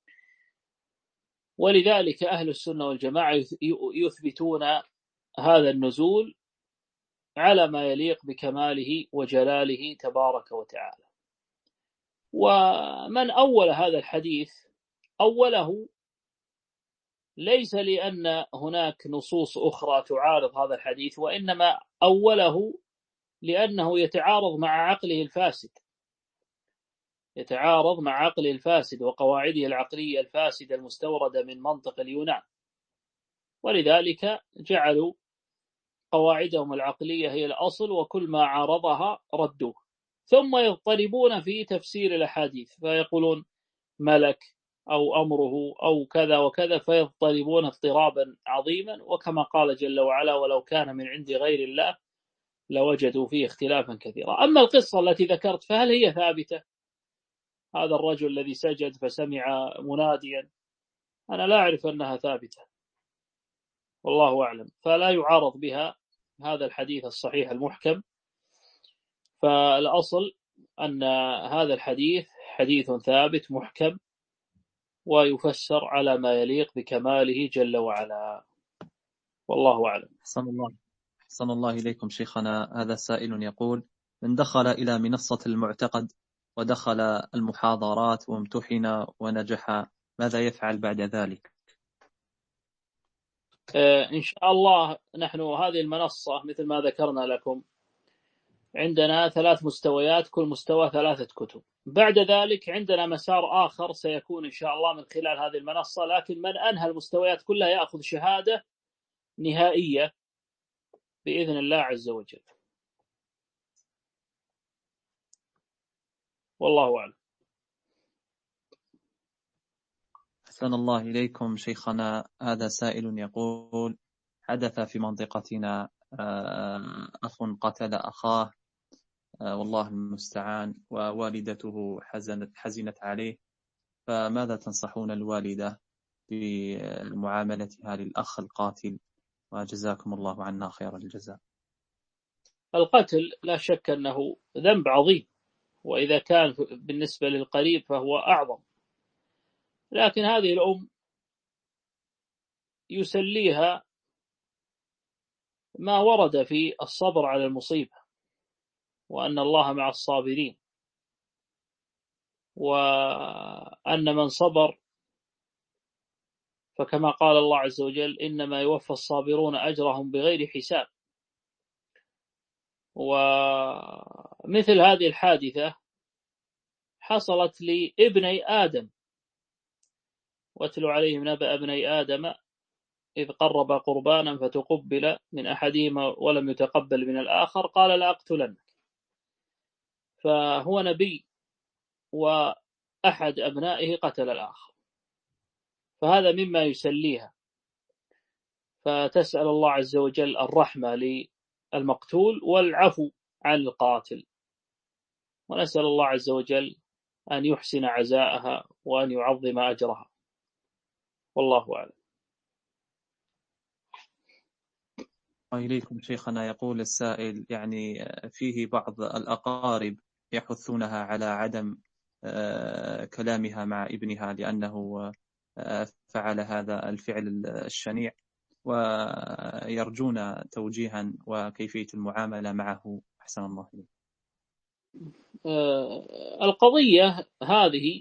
ولذلك أهل السنة والجماعة يثبتون هذا النزول على ما يليق بكماله وجلاله تبارك وتعالى. ومن أول هذا الحديث أوله ليس لأن هناك نصوص أخرى تعارض هذا الحديث، وإنما أوله لأنه يتعارض مع عقله الفاسد، يتعارض مع عقله الفاسد وقواعده العقلية الفاسدة المستوردة من منطق اليونان. ولذلك جعلوا قواعدهم العقلية هي الأصل، وكل ما عارضها ردوه. ثم يضطربون في تفسير الأحاديث فيقولون ملك أو أمره أو كذا وكذا، فيضطربون اضطرابا عظيما. وكما قال جل وعلا: ولو كان من عند غير الله لوجدوا فيه اختلافا كثيرا. أما القصة التي ذكرت فهل هي ثابتة؟ هذا الرجل الذي سجد فسمع مناديا، أنا لا أعرف أنها ثابتة، والله أعلم. فلا يعارض بها هذا الحديث الصحيح المحكم. فالأصل أن هذا الحديث حديث ثابت محكم، ويفسر على ما يليق بكماله جل وعلا، والله أعلم. أحسن الله أحسن الله إليكم شيخنا. هذا سائل يقول: من دخل إلى منصة المعتقد ودخل المحاضرات وامتحن ونجح، ماذا يفعل بعد ذلك؟ إن شاء الله نحن هذه المنصة مثل ما ذكرنا لكم عندنا ثلاث مستويات، كل مستوى ثلاثة كتب. بعد ذلك عندنا مسار آخر سيكون إن شاء الله من خلال هذه المنصة، لكن من أنهى المستويات كلها يأخذ شهادة نهائية بإذن الله عز وجل، والله أعلم. أحسن الله إليكم شيخنا. هذا سائل يقول: حدث في منطقتنا أخ قتل أخاه، والله المستعان، ووالدته حزنت, حزنت عليه، فماذا تنصحون الوالدة بمعاملتها للأخ القاتل؟ وجزاكم الله عنا خير الجزاء. القتل لا شك أنه ذنب عظيم، وإذا كان بالنسبة للقريب فهو أعظم، لكن هذه الأم يسليها ما ورد في الصبر على المصيبة، وأن الله مع الصابرين، وأن من صبر فكما قال الله عز وجل: إنما يوفى الصابرون أجرهم بغير حساب. ومثل هذه الحادثة حصلت لابني آدم، واتل عليهم نبأ ابني آدم إذ قرب قربانا فتقبل من أحدهما ولم يتقبل من الآخر قال لأقتلنك. فهو نبي وأحد أبنائه قتل الآخر، فهذا مما يسليها، فتسأل الله عز وجل الرحمة للمقتول والعفو عن القاتل، ونسأل الله عز وجل أن يحسن عزاءها وأن يعظم أجرها، والله أعلم. إليكم شيخنا. يقول السائل: يعني فيه بعض الأقارب يحثونها على عدم كلامها مع ابنها لأنه فعل هذا الفعل الشنيع، ويرجون توجيها وكيفية المعاملة معه. أحسن الله إليك. القضية هذه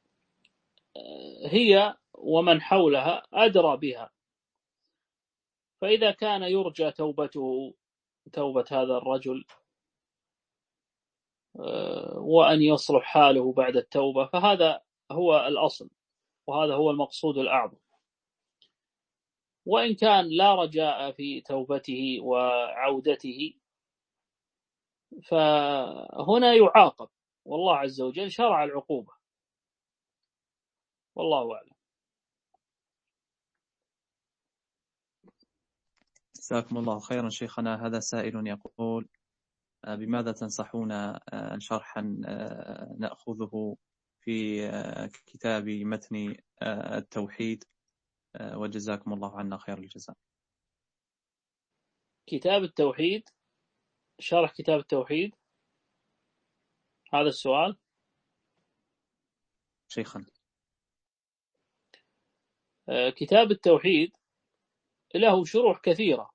هي ومن حولها أدرى بها، فإذا كان يرجى توبته توبة هذا الرجل وأن يصلح حاله بعد التوبة فهذا هو الأصل، وهذا هو المقصود الأعظم. وإن كان لا رجاء في توبته وعودته فهنا يعاقب، والله عز وجل شرع العقوبة، والله أعلم. جزاكم الله خيرا شيخنا. هذا سائل يقول بماذا تنصحون شرحا نأخذه في كتاب متن التوحيد، وجزاكم الله عنا خير الجزاء. كتاب التوحيد، شرح كتاب التوحيد، هذا السؤال شيخنا. كتاب التوحيد له شروح كثيرة،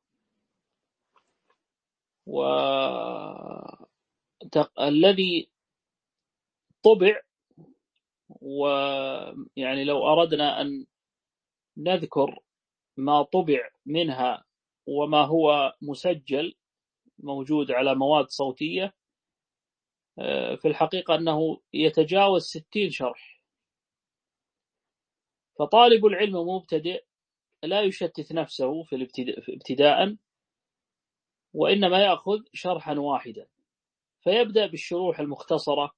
والذي طبع، ويعني لو أردنا أن نذكر ما طبع منها وما هو مسجل موجود على مواد صوتية، في الحقيقة أنه يتجاوز ستين شرح. فطالب العلم المبتدئ لا يشتت نفسه في ابتداء، وإنما يأخذ شرحا واحدا، فيبدأ بالشروح المختصرة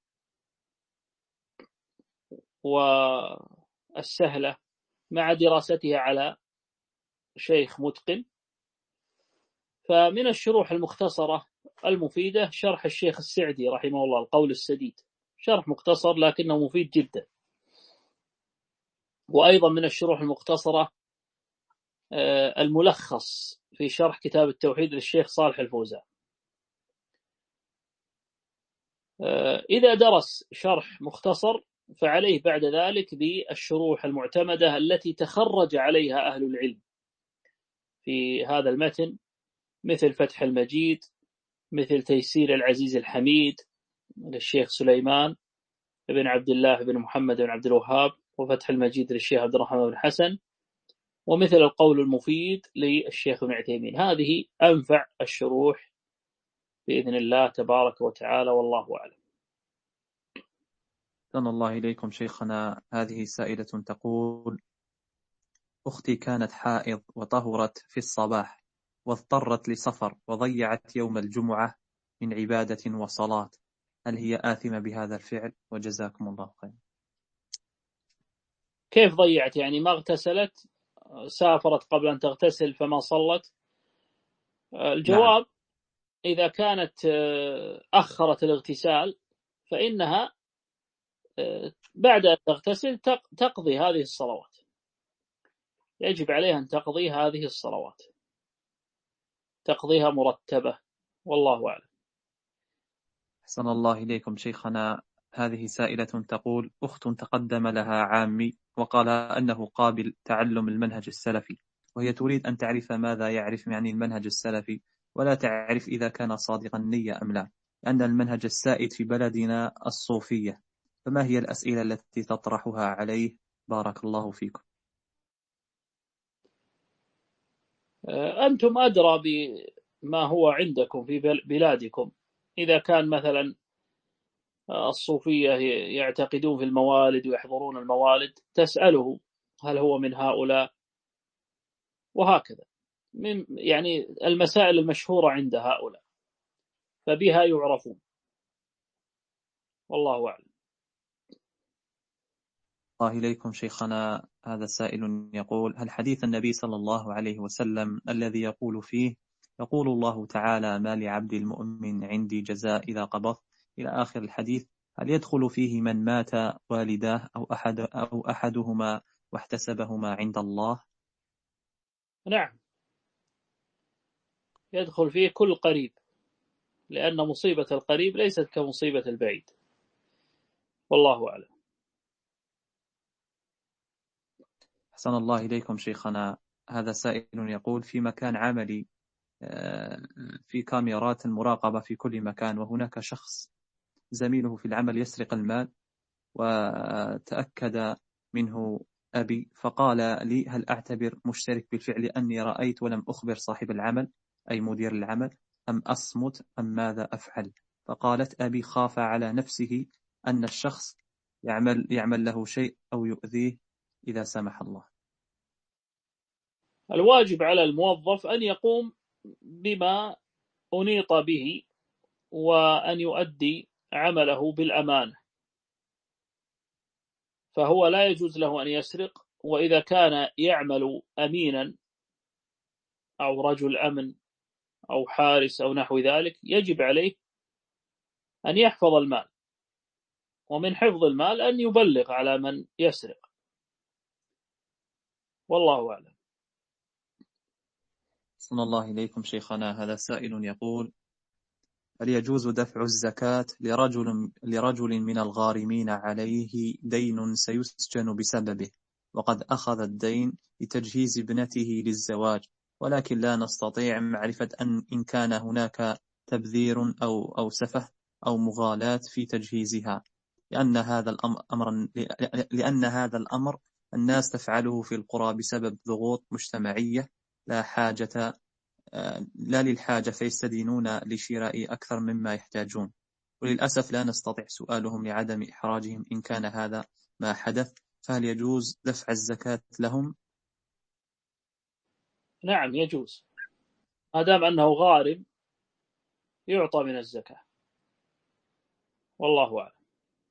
والسهلة مع دراستها على شيخ متقن. فمن الشروح المختصرة المفيدة شرح الشيخ السعدي رحمه الله، القول السديد، شرح مختصر لكنه مفيد جدا. وأيضا من الشروح المختصرة الملخص في شرح كتاب التوحيد للشيخ صالح الفوزان. إذا درس شرح مختصر فعليه بعد ذلك بالشروح المعتمدة التي تخرج عليها أهل العلم في هذا المتن، مثل فتح المجيد، مثل تيسير العزيز الحميد للشيخ سليمان بن عبد الله بن محمد بن عبد الوهاب، وفتح المجيد للشيخ عبد الرحمن بن حسن، ومثل القول المفيد للشيخ ابن عثيمين. هذه أنفع الشروح بإذن الله تبارك وتعالى، والله أعلم. أحسن الله إليكم شيخنا. هذه سائلة تقول: أختي كانت حائض وطهرت في الصباح واضطرت لسفر وضيعت يوم الجمعة من عبادة وصلاة، هل هي آثمة بهذا الفعل؟ وجزاكم الله خير. كيف ضيعت؟ يعني ما اغتسلت، سافرت قبل أن تغتسل فما صلت؟ الجواب: نعم. إذا كانت أخرت الاغتسال فإنها بعد أن تغتسل تقضي هذه الصلوات، يجب عليها أن تقضي هذه الصلوات، تقضيها مرتبة، والله أعلم. أحسن الله إليكم شيخنا. هذه سائلة تقول: أخت تقدم لها عامي وقال أنه قابل تعلم المنهج السلفي، وهي تريد أن تعرف ماذا يعرف عن المنهج السلفي، ولا تعرف إذا كان صادقا النية أم لا، لأن المنهج السائد في بلدنا الصوفية، فما هي الأسئلة التي تطرحها عليه؟ بارك الله فيكم. أنتم أدرى بما هو عندكم في بلادكم. إذا كان مثلا الصوفية يعتقدون في الموالد ويحضرون الموالد، تسأله هل هو من هؤلاء، وهكذا، من يعني المسائل المشهورة عند هؤلاء، فبها يعرفون، والله أعلم. الله إليكم شيخنا. هذا سائل يقول: هل حديث النبي صلى الله عليه وسلم الذي يقول فيه يقول الله تعالى ما لعبد المؤمن عندي جزاء إذا قبض إلى آخر الحديث، هل يدخل فيه من مات والداه أو أحد أو أحدهما واحتسبهما عند الله؟ نعم، يدخل فيه كل قريب، لأن مصيبة القريب ليست كمصيبة البعيد، والله أعلم. أحسن الله إليكم شيخنا. هذا سائل يقول: في مكان عملي في كاميرات المراقبة في كل مكان، وهناك شخص زميله في العمل يسرق المال، وتأكد منه أبي، فقال لي: هل أعتبر مشترك بالفعل أني رأيت ولم أخبر صاحب العمل أي مدير العمل، أم أصمت، أم ماذا أفعل؟ فقالت أبي: خاف على نفسه أن الشخص يعمل, يعمل له شيء أو يؤذيه إذا سمح الله. الواجب على الموظف أن يقوم بما أنيط به، وأن يؤدي عمله بالأمانة، فهو لا يجوز له أن يسرق. وإذا كان يعمل أمينا أو رجل أمن أو حارس أو نحو ذلك، يجب عليه أن يحفظ المال، ومن حفظ المال أن يبلغ على من يسرق. والله أعلم. صلى الله إليكم شيخنا. هذا سائل يقول: هل يجوز دفع الزكاة لرجل, لرجل من الغارمين عليه دين سيسجن بسببه، وقد أخذ الدين لتجهيز ابنته للزواج، ولكن لا نستطيع معرفة أن إن كان هناك تبذير أو, أو سفه أو مغالاة في تجهيزها، لأن هذا الأمر لأن هذا الأمر الناس تفعله في القرى بسبب ضغوط مجتمعية لا حاجة لا للحاجة، فيستدينون لشراء أكثر مما يحتاجون، وللأسف لا نستطيع سؤالهم لعدم إحراجهم إن كان هذا ما حدث. فهل يجوز دفع الزكاة لهم؟ نعم يجوز، ما دام أنه غارم يعطى من الزكاة. والله أعلم.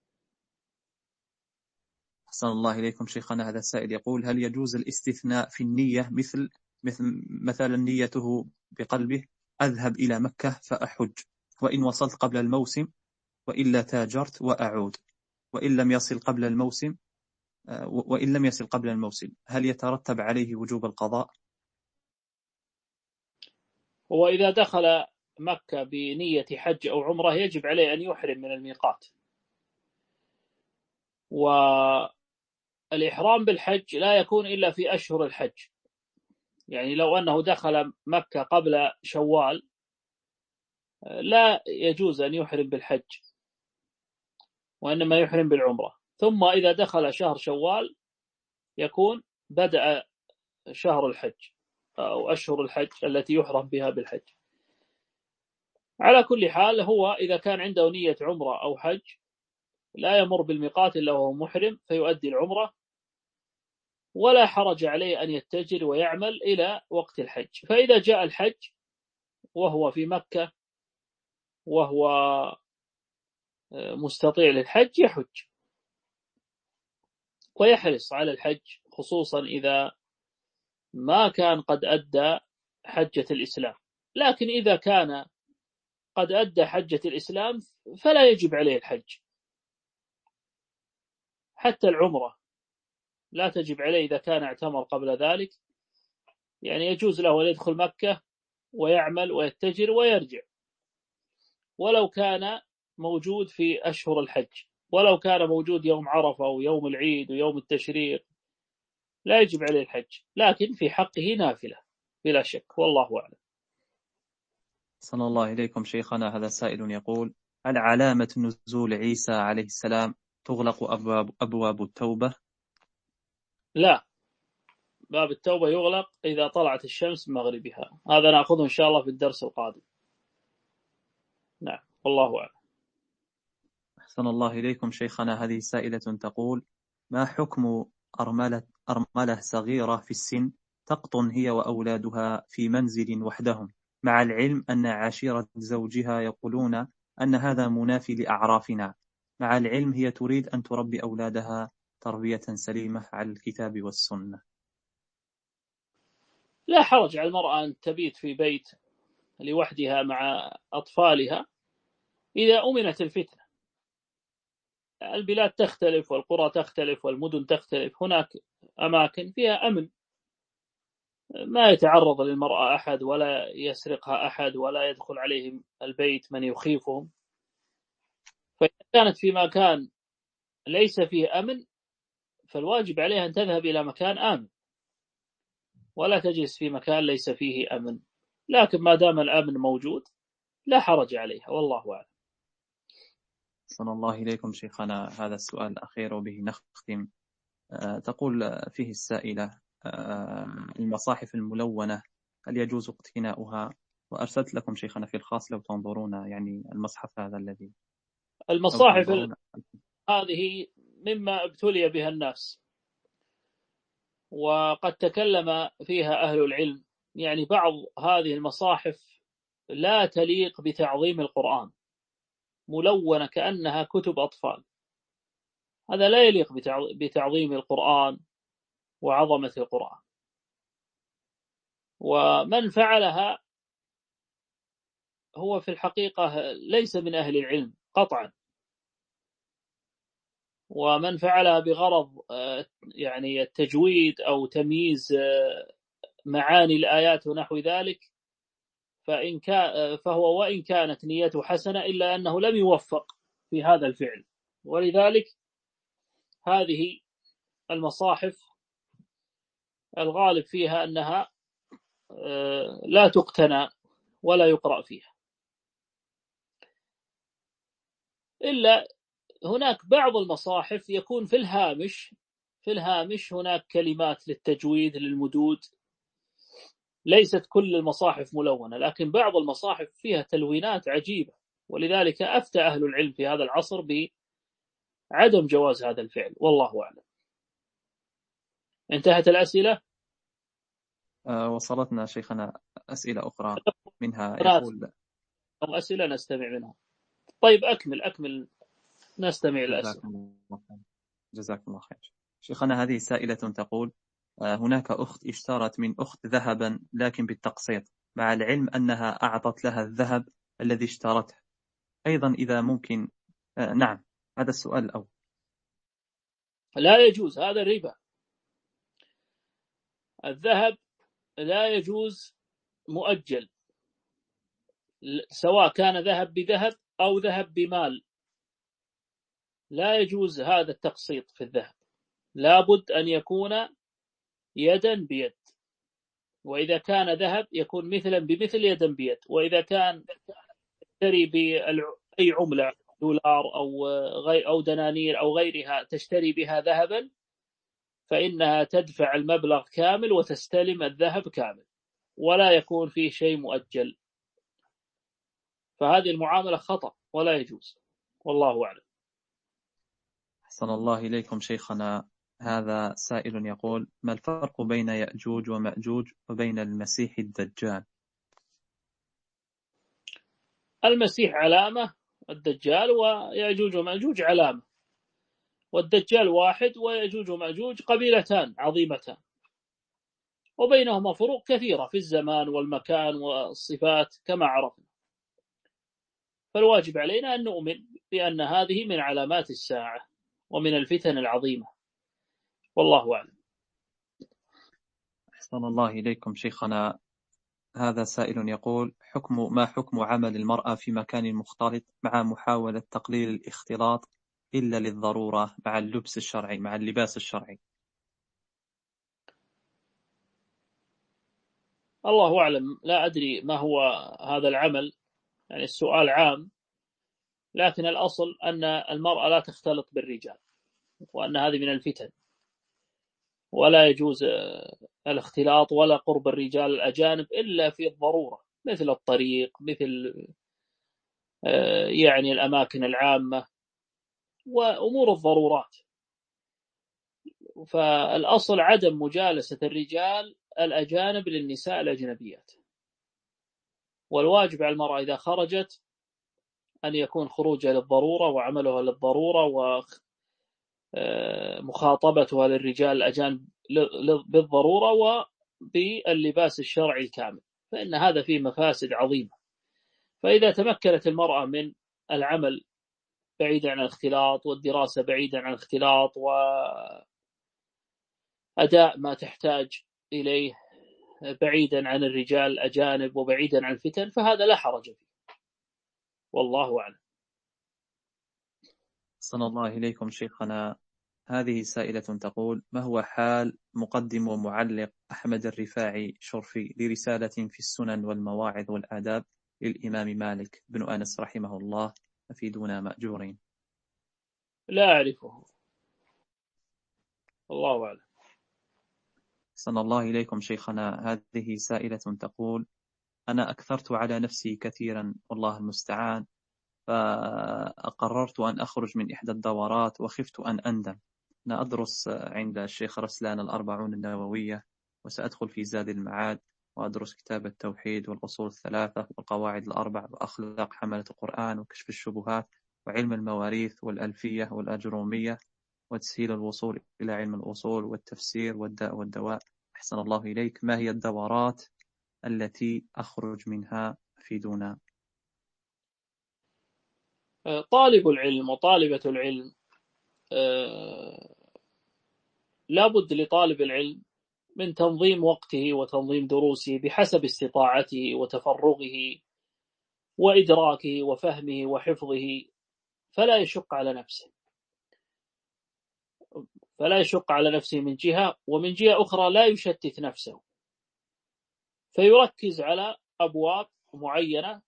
أحسن الله إليكم شيخنا. هذا السائل يقول: هل يجوز الاستثناء في النية، مثل مثل مثلا نيته بقلبه أذهب إلى مكة فأحج، وإن وصلت قبل الموسم، وإلا تاجرت وأعود، وإن لم يصل قبل الموسم وإن لم يصل قبل الموسم هل يترتب عليه وجوب القضاء؟ وإذا دخل مكة بنية حج أو عمرة يجب عليه أن يحرم من الميقات. والإحرام بالحج لا يكون إلا في أشهر الحج، يعني لو أنه دخل مكة قبل شوال لا يجوز أن يحرم بالحج، وإنما يحرم بالعمرة. ثم إذا دخل شهر شوال يكون بدأ شهر الحج أو أشهر الحج التي يحرم بها بالحج. على كل حال، هو إذا كان عنده نية عمرة أو حج لا يمر بالميقات إلا وهو محرم فيؤدي العمرة، ولا حرج عليه أن يتجر ويعمل إلى وقت الحج. فإذا جاء الحج وهو في مكة وهو مستطيع للحج يحج ويحرص على الحج، خصوصا إذا ما كان قد أدى حجة الإسلام. لكن إذا كان قد أدى حجة الإسلام فلا يجب عليه الحج، حتى العمرة لا تجب عليه إذا كان اعتمر قبل ذلك، يعني يجوز له أن يدخل مكة ويعمل ويتجر ويرجع، ولو كان موجود في أشهر الحج، ولو كان موجود يوم عرفة ويوم العيد ويوم التشريق لا يجب عليه الحج، لكن في حقه نافلة بلا شك. والله أعلم. صلى الله إليكم شيخنا. هذا سائل يقول: هل علامة نزول عيسى عليه السلام تغلق أبواب, أبواب التوبة؟ لا، باب التوبة يغلق إذا طلعت الشمس من مغربها. هذا نأخذه إن شاء الله في الدرس القادم. نعم، والله أعلم. أحسن الله إليكم شيخنا. هذه سائلة تقول: ما حكم أرملة, أرملة صغيرة في السن تقطن هي وأولادها في منزل وحدهم، مع العلم أن عشيرة زوجها يقولون أن هذا منافي لأعرافنا، مع العلم هي تريد أن تربي أولادها تربية سليمة على الكتاب والسنة؟ لا حرج على المرأة أن تبيت في بيت لوحدها مع أطفالها إذا أمنت الفتنة. البلاد تختلف والقرى تختلف والمدن تختلف، هناك أماكن فيها أمن ما يتعرض للمرأة أحد ولا يسرقها أحد ولا يدخل عليهم البيت من يخيفهم. فإذا كانت في مكان ليس فيه أمن فالواجب عليها أن تذهب إلى مكان آمن، ولا تجلس في مكان ليس فيه أمن. لكن ما دام الأمن موجود لا حرج عليها، والله أعلم. صلى الله إليكم شيخنا. هذا السؤال الأخير وبه نختم. أه تقول فيه السائلة: أه المصاحف الملونة هل يجوز اقتناؤها؟ وأرسلت لكم شيخنا في الخاص لو تنظرون يعني المصحف هذا الذي لو المصاحف تنظرون. هذه مما ابتلي بها الناس، وقد تكلم فيها أهل العلم. يعني بعض هذه المصاحف لا تليق بتعظيم القرآن، ملونة كأنها كتب أطفال، هذا لا يليق بتعظيم القرآن وعظمة القرآن. ومن فعلها هو في الحقيقة ليس من أهل العلم قطعا، ومن فعلها بغرض يعني التجويد أو تمييز معاني الآيات ونحو ذلك فإن كان فهو وإن كانت نيته حسنة إلا أنه لم يوفق في هذا الفعل. ولذلك هذه المصاحف الغالب فيها أنها لا تقتنى ولا يقرأ فيها، إلا هناك بعض المصاحف يكون في الهامش في الهامش هناك كلمات للتجويد للمدود. ليست كل المصاحف ملونة، لكن بعض المصاحف فيها تلوينات عجيبة، ولذلك أفتى أهل العلم في هذا العصر بعدم جواز هذا الفعل، والله أعلم. انتهت الأسئلة؟ أه وصلتنا شيخنا أسئلة أخرى، منها ثلاث يقول أو أسئلة نستمع منها. طيب أكمل أكمل نستمع الأسئلة. جزاكم الله خير. جزاكم الله خير. شيخنا هذه سائلة تقول أه هناك أخت اشترت من أخت ذهبا لكن بالتقسيط، مع العلم أنها أعطت لها الذهب الذي اشترته أيضا، إذا ممكن. أه نعم، هذا السؤال الأول. لا يجوز، هذا الربا. الذهب لا يجوز مؤجل، سواء كان ذهب بذهب أو ذهب بمال، لا يجوز هذا التقسيط في الذهب، لابد أن يكون يدا بيد. وإذا كان ذهب يكون مثلا بمثل يدا بيد. وإذا كان تشتري بأي عملة دولار أو غير أو دنانير أو غيرها تشتري بها ذهبا، فإنها تدفع المبلغ كامل وتستلم الذهب كامل، ولا يكون فيه شيء مؤجل. فهذه المعاملة خطأ ولا يجوز، والله أعلم. أحسن الله إليكم شيخنا. هذا سائل يقول: ما الفرق بين يأجوج ومأجوج وبين المسيح الدجال؟ المسيح علامة، الدجال ويأجوج ومأجوج علامة. والدجال واحد ويأجوج ومأجوج قبيلتان عظيمتان، وبينهما فروق كثيرة في الزمان والمكان والصفات كما عرفنا. فالواجب علينا أن نؤمن بأن هذه من علامات الساعة ومن الفتن العظيمة، والله أعلم. أحسن الله إليكم شيخنا. هذا سائل يقول: حكم ما حكم عمل المرأة في مكان مختلط مع محاولة تقليل الاختلاط إلا للضرورة مع اللبس الشرعي مع اللباس الشرعي؟ الله أعلم، لا أدري ما هو هذا العمل، يعني السؤال عام، لكن الأصل أن المرأة لا تختلط بالرجال، وأن هذه من الفتن، ولا يجوز الاختلاط ولا قرب الرجال الأجانب إلا في الضرورة، مثل الطريق، مثل يعني الأماكن العامة وأمور الضرورات. فالأصل عدم مجالسة الرجال الأجانب للنساء الأجنبيات، والواجب على المرأة إذا خرجت أن يكون خروجها للضرورة وعملها للضرورة ومخاطبتها للرجال الأجانب بالضرورة وباللباس الشرعي الكامل، فإن هذا فيه مفاسد عظيمة. فإذا تمكنت المرأة من العمل بعيدا عن الاختلاط والدراسة بعيدا عن الاختلاط وأداء ما تحتاج إليه بعيدا عن الرجال الأجانب وبعيدا عن الفتن، فهذا لا حرج فيه، والله أعلم. صلى الله إليكم شيخنا. هذه سائلة تقول: ما هو حال مقدم ومعلق أحمد الرفاعي شرفي لرسالة في السنن والمواعظ والآداب للإمام مالك بن أنس رحمه الله، أفيدونا مأجورين؟ لا أعرفه، الله أعلم. صلى الله إليكم شيخنا. هذه سائلة تقول: أنا أكثرت على نفسي كثيرا والله المستعان، فقررت أن أخرج من إحدى الدورات وخفت أن أندم. أنا أدرس عند الشيخ رسلان الأربعون النووية، وسأدخل في زاد المعاد، وأدرس كتاب التوحيد والأصول الثلاثة والقواعد الأربع وأخلاق حملة القرآن وكشف الشبهات وعلم المواريث والألفية والأجرومية وتسهيل الوصول إلى علم الأصول والتفسير والداء والدواء. أحسن الله إليك، ما هي الدورات التي أخرج منها أفيدونا. طالب العلم وطالبة العلم لا بد لطالب العلم من تنظيم وقته وتنظيم دروسه بحسب استطاعته وتفرغه وإدراكه وفهمه وحفظه، فلا يشق على نفسه فلا يشق على نفسه من جهة، ومن جهة أخرى لا يشتت نفسه فيركز على أبواب معينة،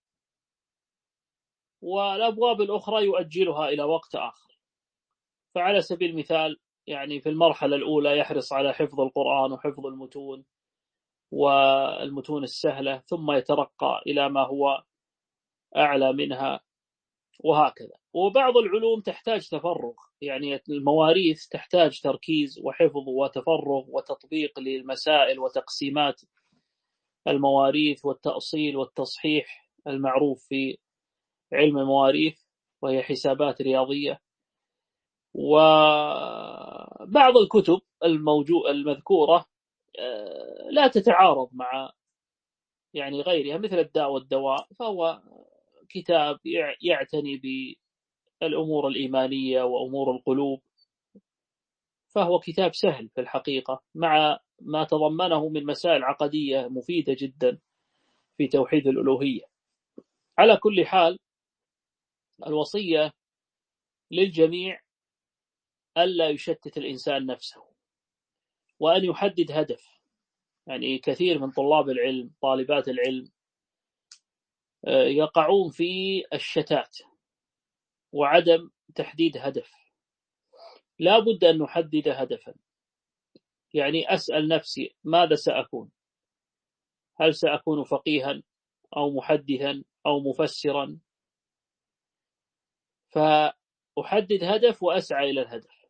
والأبواب الأخرى يؤجلها إلى وقت آخر. فعلى سبيل المثال يعني في المرحلة الأولى يحرص على حفظ القرآن وحفظ المتون والمتون السهلة، ثم يترقى إلى ما هو أعلى منها، وهكذا. وبعض العلوم تحتاج تفرغ، يعني المواريث تحتاج تركيز وحفظ وتفرغ وتطبيق للمسائل وتقسيمات المواريث والتأصيل والتصحيح المعروف في علم المواريث، وهي حسابات رياضية. وبعض الكتب الموجود المذكورة لا تتعارض مع يعني غيرها، مثل الداء والدواء، فهو كتاب يعتني بالأمور الإيمانية وأمور القلوب، فهو كتاب سهل في الحقيقة، مع ما تضمنه من مسائل عقدية مفيدة جدا في توحيد الألوهية. على كل حال، الوصية للجميع ألا يشتت الإنسان نفسه، وأن يحدد هدف. يعني كثير من طلاب العلم طالبات العلم يقعون في الشتات وعدم تحديد هدف. لا بد أن نحدد هدفا، يعني أسأل نفسي ماذا سأكون؟ هل سأكون فقيها أو محدثا أو مفسرا؟ فأحدد هدف وأسعى إلى الهدف.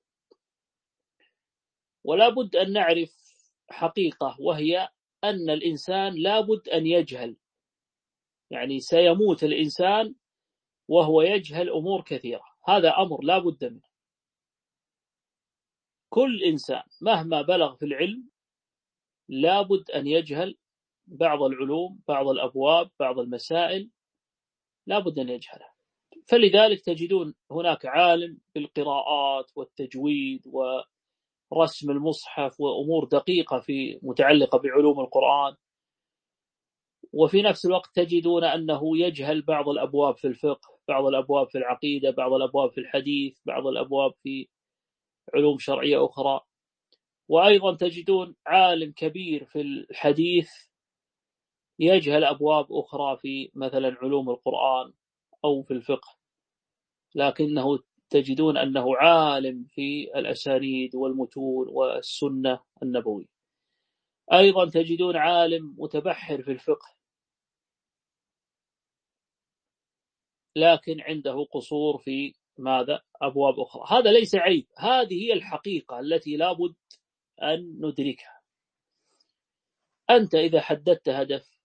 ولا بد أن نعرف حقيقة، وهي أن الإنسان لا بد أن يجهل، يعني سيموت الإنسان وهو يجهل أمور كثيرة، هذا أمر لا بد منه. كل إنسان مهما بلغ في العلم لا بد أن يجهل بعض العلوم، بعض الأبواب، بعض المسائل لا بد أن يجهلها. فلذلك تجدون هناك عالم بالقراءات والتجويد ورسم المصحف وأمور دقيقة في متعلقة بعلوم القرآن، وفي نفس الوقت تجدون أنه يجهل بعض الأبواب في الفقه، بعض الأبواب في العقيدة، بعض الأبواب في الحديث، بعض الأبواب في علوم شرعية أخرى. وأيضا تجدون عالم كبير في الحديث يجهل أبواب أخرى في مثلا علوم القرآن أو في الفقه، لكنه تجدون أنه عالم في الأسانيد والمتون والسنة النبوية. أيضا تجدون عالم متبحر في الفقه لكن عنده قصور في ماذا؟ أبواب أخرى. هذا ليس عيب، هذه هي الحقيقة التي لا بد أن ندركها. أنت إذا حددت هدف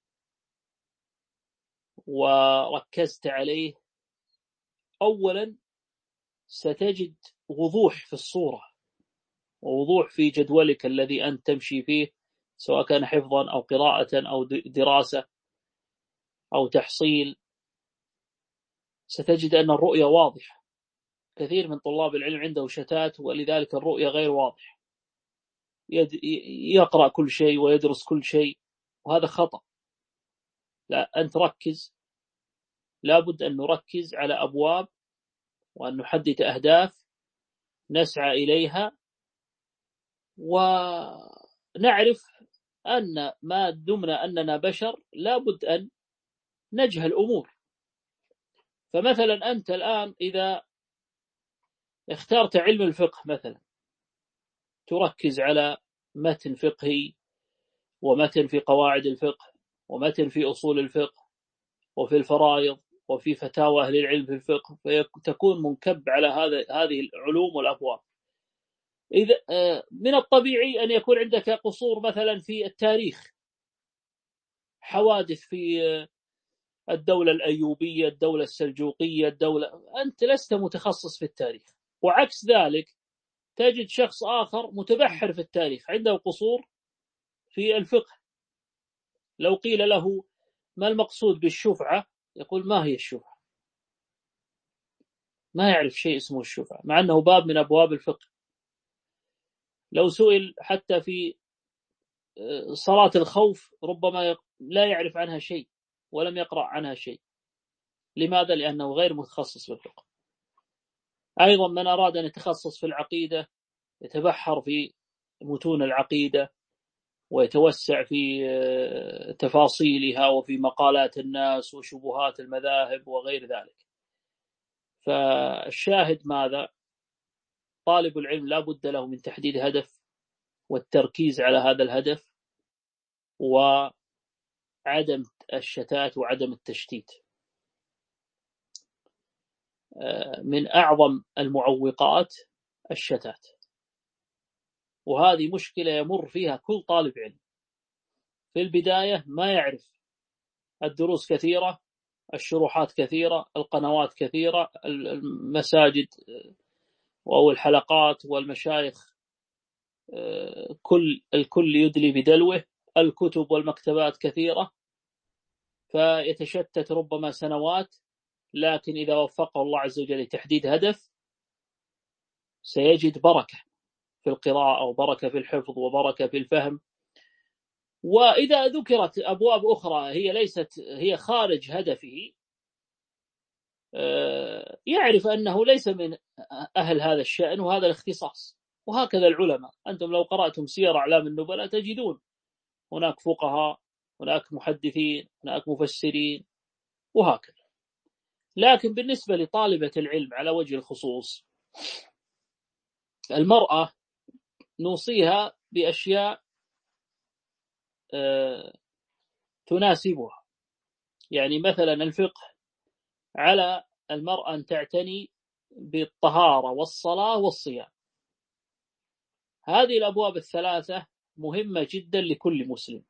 وركزت عليه، أولا ستجد وضوح في الصورة ووضوح في جدولك الذي أنت تمشي فيه، سواء كان حفظا أو قراءة أو دراسة أو تحصيل. ستجد أن الرؤية واضحة. كثير من طلاب العلم عنده شتات، ولذلك الرؤية غير واضحة، يقرأ كل شيء ويدرس كل شيء، وهذا خطأ. لا، أن تركز، لا بد أن نركز على أبواب وأن نحدد أهداف نسعى إليها، ونعرف أن ما دمنا أننا بشر لا بد أن نجهل أمور. فمثلا أنت الآن إذا اخترت علم الفقه مثلا، تركز على متن فقهي ومتن في قواعد الفقه ومتن في أصول الفقه وفي الفرائض وفي فتاوى أهل العلم في الفقه، فتكون منكب على هذه العلوم والأبواب. إذا من الطبيعي أن يكون عندك قصور مثلا في التاريخ، حوادث في الدولة الأيوبية، الدولة السلجوقية، الدولة، أنت لست متخصص في التاريخ. وعكس ذلك تجد شخص آخر متبحر في التاريخ عنده قصور في الفقه. لو قيل له ما المقصود بالشفعة يقول ما هي الشفعة، ما يعرف شيء اسمه الشفعة، مع أنه باب من أبواب الفقه. لو سئل حتى في صلاة الخوف ربما لا يعرف عنها شيء ولم يقرأ عنها شيء. لماذا؟ لأنه غير متخصص بالفقه. أيضا من أراد أن يتخصص في العقيدة يتبحر في متون العقيدة ويتوسع في تفاصيلها وفي مقالات الناس وشبهات المذاهب وغير ذلك. فالشاهد ماذا؟ طالب العلم لا بد له من تحديد هدف والتركيز على هذا الهدف وعدم الشتات وعدم التشتيت. من أعظم المعوقات الشتات، وهذه مشكلة يمر فيها كل طالب علم. في البداية ما يعرف، الدروس كثيرة، الشروحات كثيرة، القنوات كثيرة، المساجد أو الحلقات والمشايخ كل الكل يدلي بدلوه، الكتب والمكتبات كثيرة، فيتشتت ربما سنوات. لكن إذا وفقه الله عز وجل لتحديد هدف سيجد بركة في القراءة وبركة في الحفظ وبركة في الفهم. وإذا ذكرت أبواب أخرى هي ليست هي خارج هدفه يعرف أنه ليس من أهل هذا الشأن وهذا الاختصاص. وهكذا العلماء، أنتم لو قرأتم سير أعلام النبلاء تجدون هناك فقهاء، هناك محدثين، هناك مفسرين، وهكذا. لكن بالنسبة لطالبة العلم على وجه الخصوص، المرأة نوصيها بأشياء تناسبها. يعني مثلا الفقه على المرأة أن تعتني بالطهارة والصلاة والصيام. هذه الأبواب الثلاثة مهمة جدا لكل مسلم.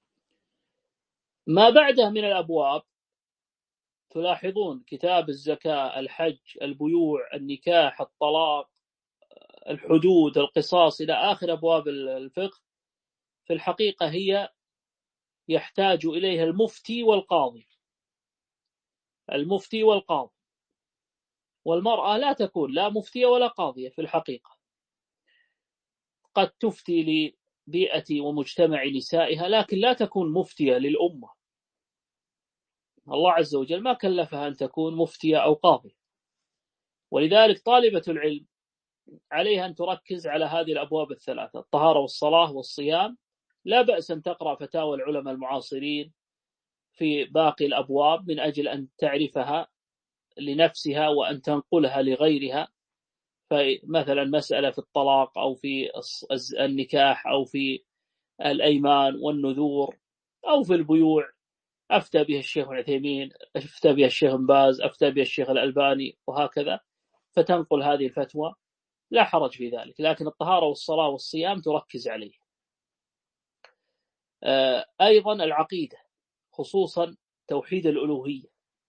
ما بعدها من الأبواب تلاحظون كتاب الزكاة، الحج، البيوع، النكاح، الطلاق، الحدود، القصاص، إلى آخر أبواب الفقه، في الحقيقة هي يحتاج إليها المفتي والقاضي. المفتي والقاضي، والمرأة لا تكون لا مفتية ولا قاضية في الحقيقة. قد تفتي لبيئة ومجتمع نسائها لكن لا تكون مفتية للأمة. الله عز وجل ما كلفها أن تكون مفتية أو قاضية. ولذلك طالبة العلم عليها أن تركز على هذه الأبواب الثلاثة: الطهارة والصلاة والصيام. لا بأس أن تقرأ فتاوى العلماء المعاصرين في باقي الأبواب من أجل أن تعرفها لنفسها وأن تنقلها لغيرها. فمثلا مسألة في الطلاق أو في النكاح أو في الأيمان والنذور أو في البيوع أفتى بها الشيخ العثيمين، أفتى بها الشيخ بن باز، أفتى بها الشيخ الألباني، وهكذا، فتنقل هذه الفتوى، لا حرج في ذلك. لكن الطهارة والصلاة والصيام تركز عليه. أيضا العقيدة، خصوصا توحيد الألوهية،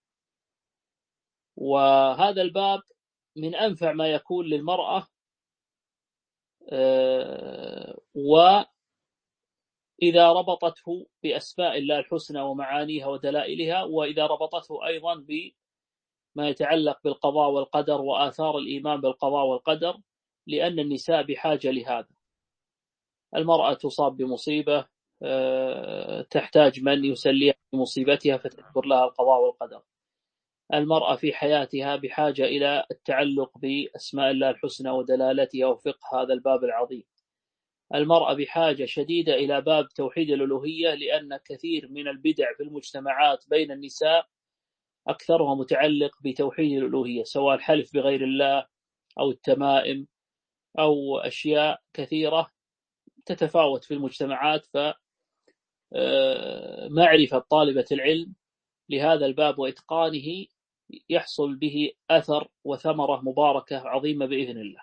وهذا الباب من أنفع ما يكون للمرأة. وإذا ربطته بأسماء الله الحسنى ومعانيها ودلائلها، وإذا ربطته أيضا بما يتعلق بالقضاء والقدر وآثار الإيمان بالقضاء والقدر، لأن النساء بحاجة لهذا. المرأة تصاب بمصيبة تحتاج من يسليها بمصيبتها فتذكر لها القضاء والقدر. المرأة في حياتها بحاجة إلى التعلق بأسماء الله الحسنى ودلالتها وفقه هذا الباب العظيم. المرأة بحاجة شديدة إلى باب توحيد الألوهية، لأن كثير من البدع في المجتمعات بين النساء أكثرها متعلق بتوحيد الألوهية، سواء الحلف بغير الله أو التمائم أو أشياء كثيرة تتفاوت في المجتمعات. فمعرفة طالبة العلم لهذا الباب وإتقانه يحصل به أثر وثمرة مباركة عظيمة بإذن الله.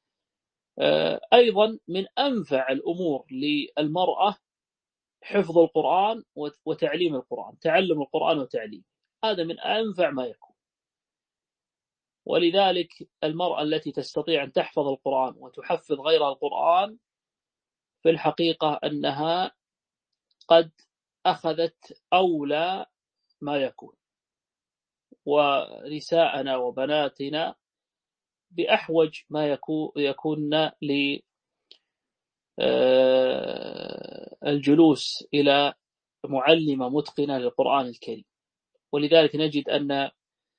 أيضا من أنفع الأمور للمرأة حفظ القرآن وتعليم القرآن، تعلم القرآن وتعليم، هذا من أنفع ما يكون. ولذلك المرأة التي تستطيع أن تحفظ القرآن وتحفظ غيرها القرآن في الحقيقة أنها قد أخذت أولى ما يكون، ونساءنا وبناتنا بأحوج ما يكون للجلوس إلى معلمة متقنة للقرآن الكريم. ولذلك نجد أن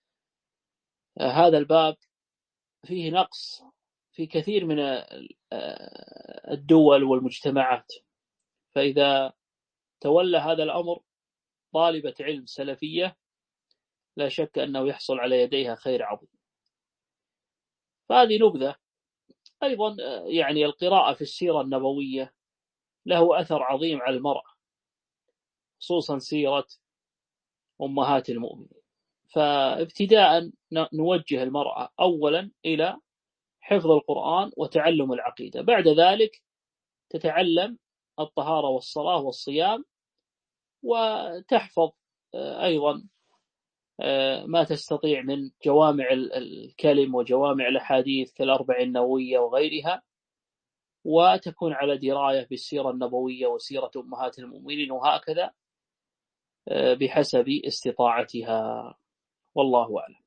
هذا الباب فيه نقص في كثير من الدول والمجتمعات، فإذا تولى هذا الأمر طالبة علم سلفية لا شك أنه يحصل على يديها خير عظيم. فهذه نبذة. أيضا يعني القراءة في السيرة النبوية له أثر عظيم على المرأة، خصوصا سيرة أمهات المؤمنين. فابتداء نوجه المرأة أولا إلى حفظ القرآن وتعلم العقيدة، بعد ذلك تتعلم الطهارة والصلاة والصيام، وتحفظ أيضا ما تستطيع من جوامع الكلم وجوامع الأحاديث كالأربع النووية وغيرها، وتكون على دراية بالسيرة النبوية وسيرة أمهات المؤمنين، وهكذا بحسب استطاعتها، والله أعلم.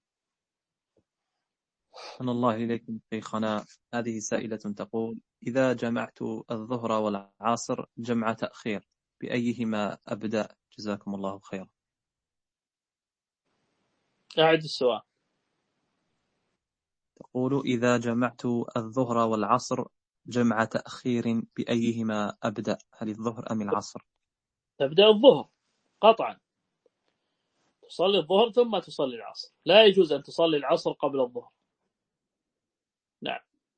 أحسن الله إليكم شيخنا. هذه سائلة تقول: إذا جمعت الظهر والعصر جمع تأخير بأيهما أبدأ؟ جزاكم الله خيرا. أعد السؤال. تقول: إذا جمعت الظهر والعصر جمع تأخير بأيهما أبدأ؟ هل الظهر أم العصر؟ تبدأ الظهر قطعا، تصلي الظهر ثم تصلي العصر، لا يجوز أن تصلي العصر قبل الظهر. نعم.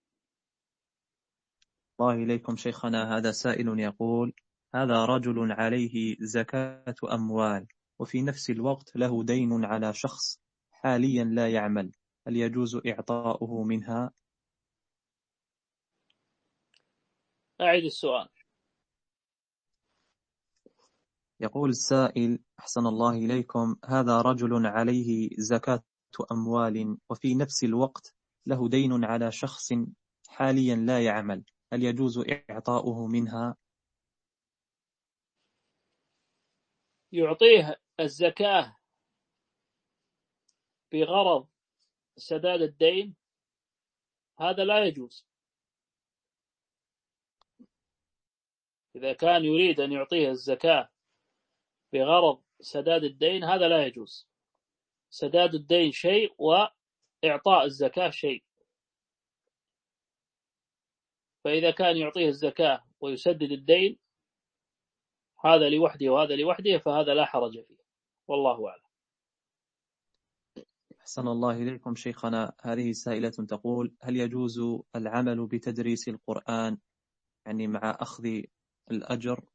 الله إليكم شيخنا. هذا سائل يقول: هذا رجل عليه زكاة أموال وفي نفس الوقت له دين على شخص حاليا لا يعمل، هل يجوز إعطاؤه منها؟ أعد السؤال. يقول السائل: أحسن الله إليكم، هذا رجل عليه زكاة أموال وفي نفس الوقت له دين على شخص حاليا لا يعمل، هل يجوز إعطاؤه منها؟ يعطيه الزكاة بغرض سداد الدين، هذا لا يجوز. إذا كان يريد أن يعطيه الزكاة بغرض سداد الدين هذا لا يجوز. سداد الدين شيء وإعطاء الزكاة شيء. فإذا كان يعطيه الزكاة ويسدد الدين هذا لوحده وهذا لوحده فهذا لا حرج فيه، والله أعلم. أحسن الله إليكم شيخنا. هذه سائلة تقول: هل يجوز العمل بتدريس القرآن يعني مع أخذ الأجر؟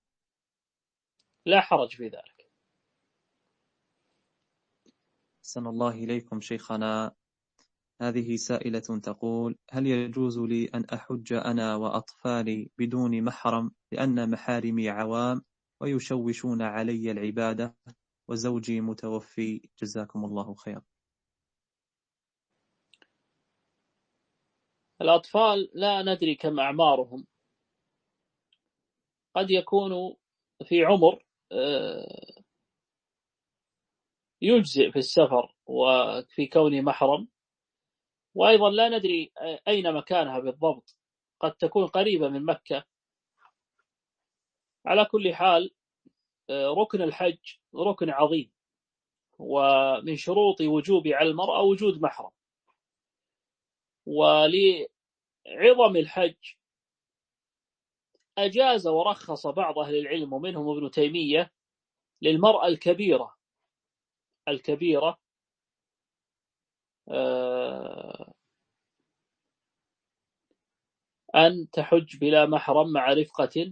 لا حرج في ذلك. أحسن الله إليكم شيخنا. هذه سائلة تقول: هل يجوز لي أن أحج أنا وأطفالي بدون محرم لأن محارمي عوام ويشوشون علي العبادة وزوجي متوفي؟ جزاكم الله خير. الأطفال لا ندري كم أعمارهم، قد يكونوا في عمر يجزئ في السفر وفي كونه محرم، وأيضا لا ندري أين مكانها بالضبط، قد تكون قريبة من مكة. على كل حال ركن الحج ركن عظيم، ومن شروط وجوب على المرأة وجود محرم. ولعظم الحج أجاز ورخص بعض أهل العلم ومنهم ابن تيمية للمرأة الكبيرة الكبيرة أن تحج بلا محرم مع رفقة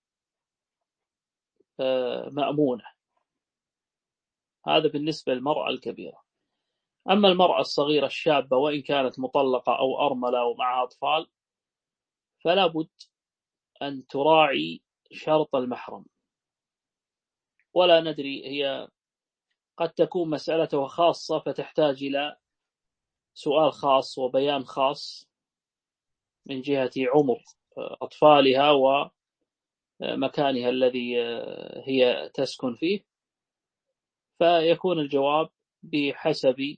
مأمونة. هذا بالنسبة للمرأة الكبيرة. أما المرأة الصغيرة الشابة وإن كانت مطلقة أو أرملة ومعها أطفال فلا بد أن تراعي شرط المحرم. ولا ندري، هي قد تكون مسألة خاصة فتحتاج إلى سؤال خاص وبيان خاص من جهة عمر أطفالها مكانها الذي هي تسكن فيه، فيكون الجواب بحسب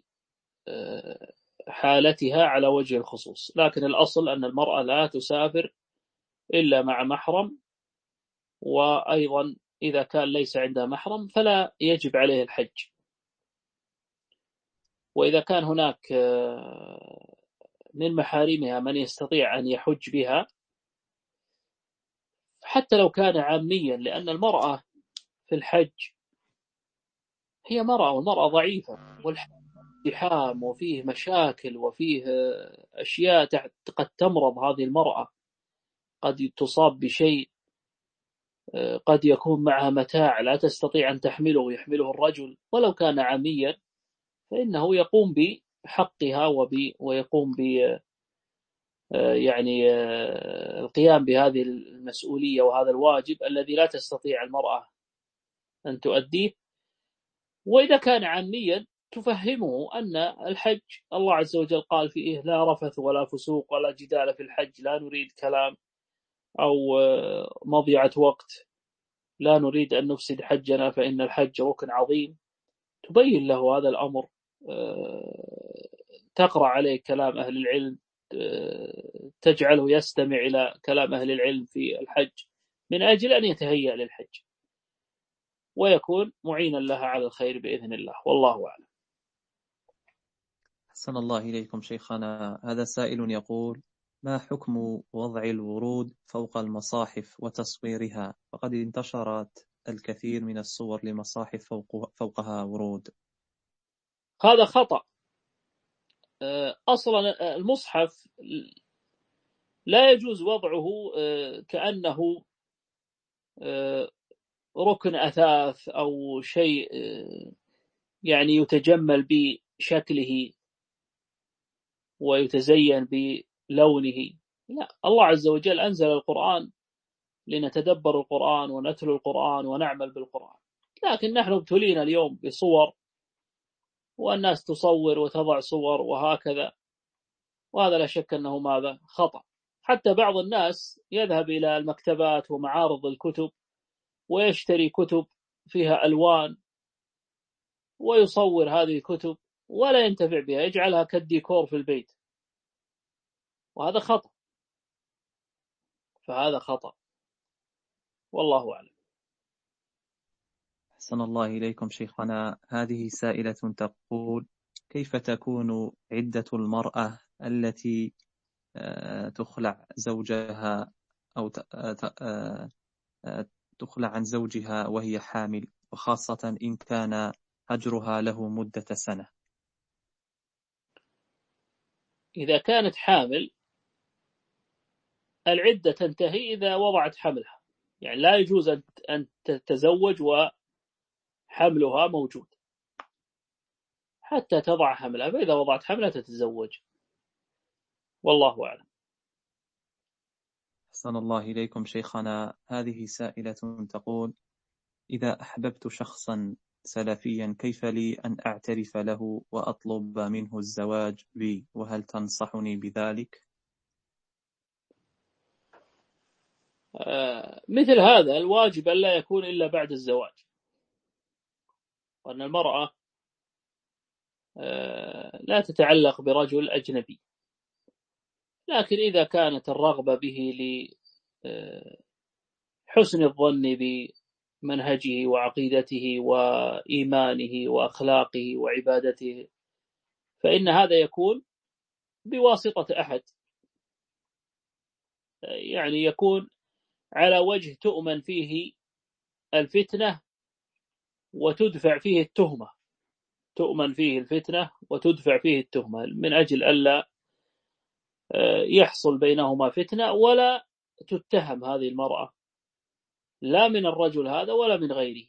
حالتها على وجه الخصوص. لكن الأصل أن المرأة لا تسافر إلا مع محرم، وأيضا إذا كان ليس عندها محرم فلا يجب عليه الحج. وإذا كان هناك من محارمها من يستطيع أن يحج بها حتى لو كان عاميا، لأن المرأة في الحج هي مرأة، والمرأة ضعيفة، والحج ازدحام وفيه مشاكل وفيه أشياء قد تمرض هذه المرأة، قد تصاب بشيء، قد يكون معها متاع لا تستطيع أن تحمله يحمله الرجل. ولو كان عاميا فإنه يقوم بحقها وبي ويقوم ب يعني القيام بهذه المسؤولية وهذا الواجب الذي لا تستطيع المرأة أن تؤديه. وإذا كان عاميا تفهمه أن الحج الله عز وجل قال فيه لا رفث ولا فسوق ولا جدال في الحج، لا نريد كلام أو مضيعة وقت، لا نريد أن نفسد حجنا فإن الحج ركن عظيم. تبين له هذا الأمر، تقرأ عليه كلام أهل العلم، تجعله يستمع إلى كلام أهل العلم في الحج من أجل أن يتهيأ للحج ويكون معينا لها على الخير بإذن الله، والله أعلم. أحسن الله إليكم شيخنا. هذا سائل يقول: ما حكم وضع الورود فوق المصاحف وتصويرها؟ فقد انتشرت الكثير من الصور لمصاحف فوق فوقها ورود. هذا خطأ. أصلا المصحف لا يجوز وضعه كأنه ركن أثاث أو شيء يعني يتجمل بشكله ويتزين بلونه. لا، الله عز وجل أنزل القرآن لنتدبر القرآن ونتلو القرآن ونعمل بالقرآن، لكن نحن ابتلينا اليوم بصور، والناس تصور وتضع صور وهكذا، وهذا لا شك أنه ماذا؟ خطأ. حتى بعض الناس يذهب إلى المكتبات ومعارض الكتب ويشتري كتب فيها ألوان ويصور هذه الكتب ولا ينتفع بها، يجعلها كالديكور في البيت، وهذا خطأ، فهذا خطأ، والله أعلم. أحسن الله إليكم شيخنا. هذه سائلة تقول: كيف تكون عدة المرأة التي تخلع زوجها أو تخلع عن زوجها وهي حامل، وخاصة إن كان هجرها له مدة سنة؟ إذا كانت حامل العدة تنتهي إذا وضعت حملها، يعني لا يجوز أن تتزوج وحملها موجود حتى تضع حملها، فإذا وضعت حملها تتزوج، والله أعلم. أحسن الله إليكم شيخنا. هذه سائلة تقول: إذا أحببت شخصا سلفيا كيف لي أن أعترف له وأطلب منه الزواج بي، وهل تنصحني بذلك؟ آه مثل هذا الواجب أن لا يكون إلا بعد الزواج، وأن المرأة آه لا تتعلق برجل أجنبي، لكن إذا كانت الرغبة به لحسن الظن بمنهجه وعقيدته وإيمانه وأخلاقه وعبادته فإن هذا يكون بواسطة أحد، يعني يكون على وجه تؤمن فيه الفتنة وتدفع فيه التهمة، تؤمن فيه الفتنة وتدفع فيه التهمة من أجل ألا يحصل بينهما فتنة ولا تتهم هذه المرأة لا من الرجل هذا ولا من غيره.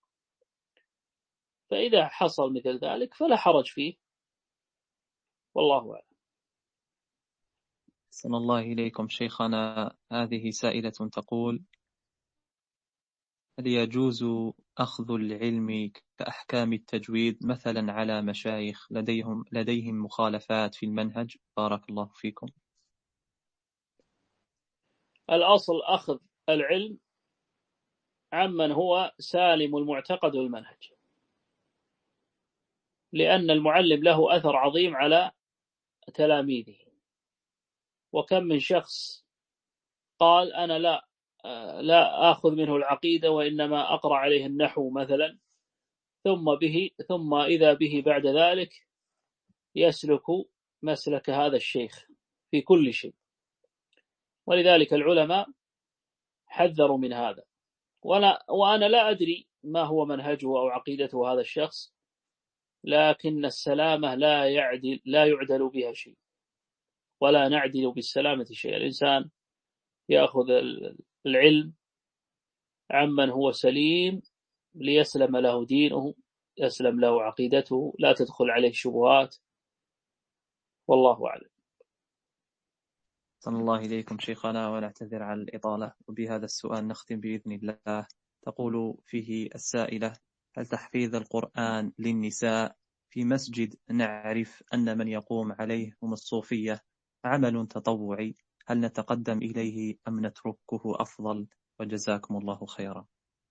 فإذا حصل مثل ذلك فلا حرج فيه، والله أعلم. أحسن الله إليكم شيخنا. هذه سائلة تقول: هل يجوز أخذ العلم كأحكام التجويد مثلا على مشايخ لديهم لديهم مخالفات في المنهج؟ بارك الله فيكم. الأصل أخذ العلم عمن هو سالم المعتقد والمنهج، لأن المعلم له أثر عظيم على تلاميذه. وكم من شخص قال أنا لا لا آخذ منه العقيدة وإنما أقرأ عليه النحو مثلا، ثم به ثم إذا به بعد ذلك يسلك مسلك هذا الشيخ في كل شيء. ولذلك العلماء حذروا من هذا. وأنا, وأنا لا أدري ما هو منهجه أو عقيدته هذا الشخص، لكن السلامة لا يعدل لا يعدل بها شيء، ولا نعدل بالسلامة شيء. الإنسان يأخذ العلم عمن هو سليم ليسلم له دينه، يسلم له عقيدته، لا تدخل عليه شبهات. والله أعلم. صلى الله إليكم شيخنا، ونعتذر على الإطالة. وبهذا السؤال نختم بإذن الله. تقول فيه السائلة: هل تحفيظ القرآن للنساء في مسجد نعرف أن من يقوم عليه هم الصوفية عمل تطوعي، هل نتقدم إليه أم نتركه أفضل؟ وجزاكم الله خيرا.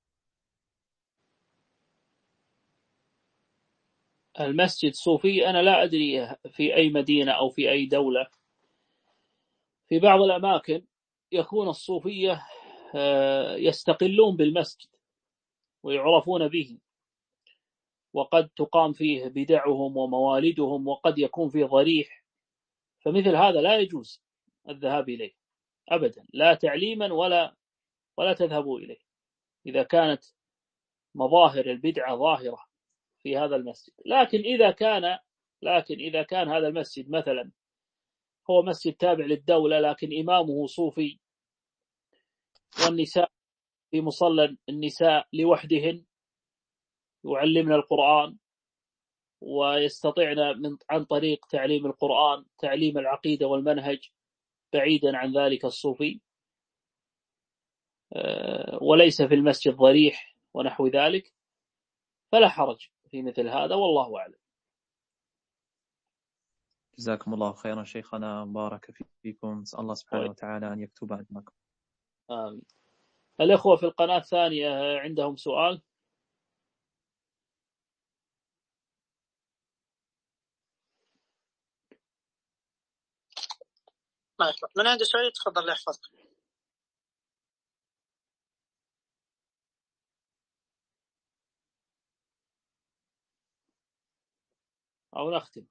المسجد صوفي، أنا لا أدري في أي مدينة أو في أي دولة. في بعض الأماكن يكون الصوفية يستقلون بالمسجد ويعرفون به، وقد تقام فيه بدعهم وموالدهم، وقد يكون فيه ضريح، فمثل هذا لا يجوز الذهاب إليه أبدا، لا تعليما ولا ولا تذهبوا إليه إذا كانت مظاهر البدعة ظاهرة في هذا المسجد. لكن إذا كان لكن إذا كان هذا المسجد مثلا هو مسجد تابع للدولة لكن إمامه صوفي، والنساء في مصلى النساء لوحدهن يعلمن القرآن ويستطيعن من عن طريق تعليم القرآن تعليم العقيدة والمنهج بعيدا عن ذلك الصوفي، وليس في المسجد ضريح ونحو ذلك، فلا حرج في مثل هذا، والله أعلم. جزاكم الله خيرا شيخنا، بارك فيكم. نسأل الله سبحانه وتعالى أن يكتب عندكم. آمين. الأخوة في القناة الثانية عندهم سؤال؟ ما يطلع. من عنده سؤال تفضل يحفظ. أو نختم.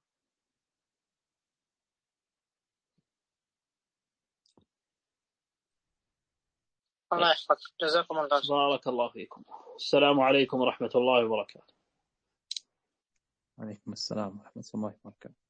الله يحفظك، جزاكم الله خير. بارك الله فيكم. السلام عليكم ورحمة الله وبركاته. وعليكم السلام ورحمة الله وبركاته.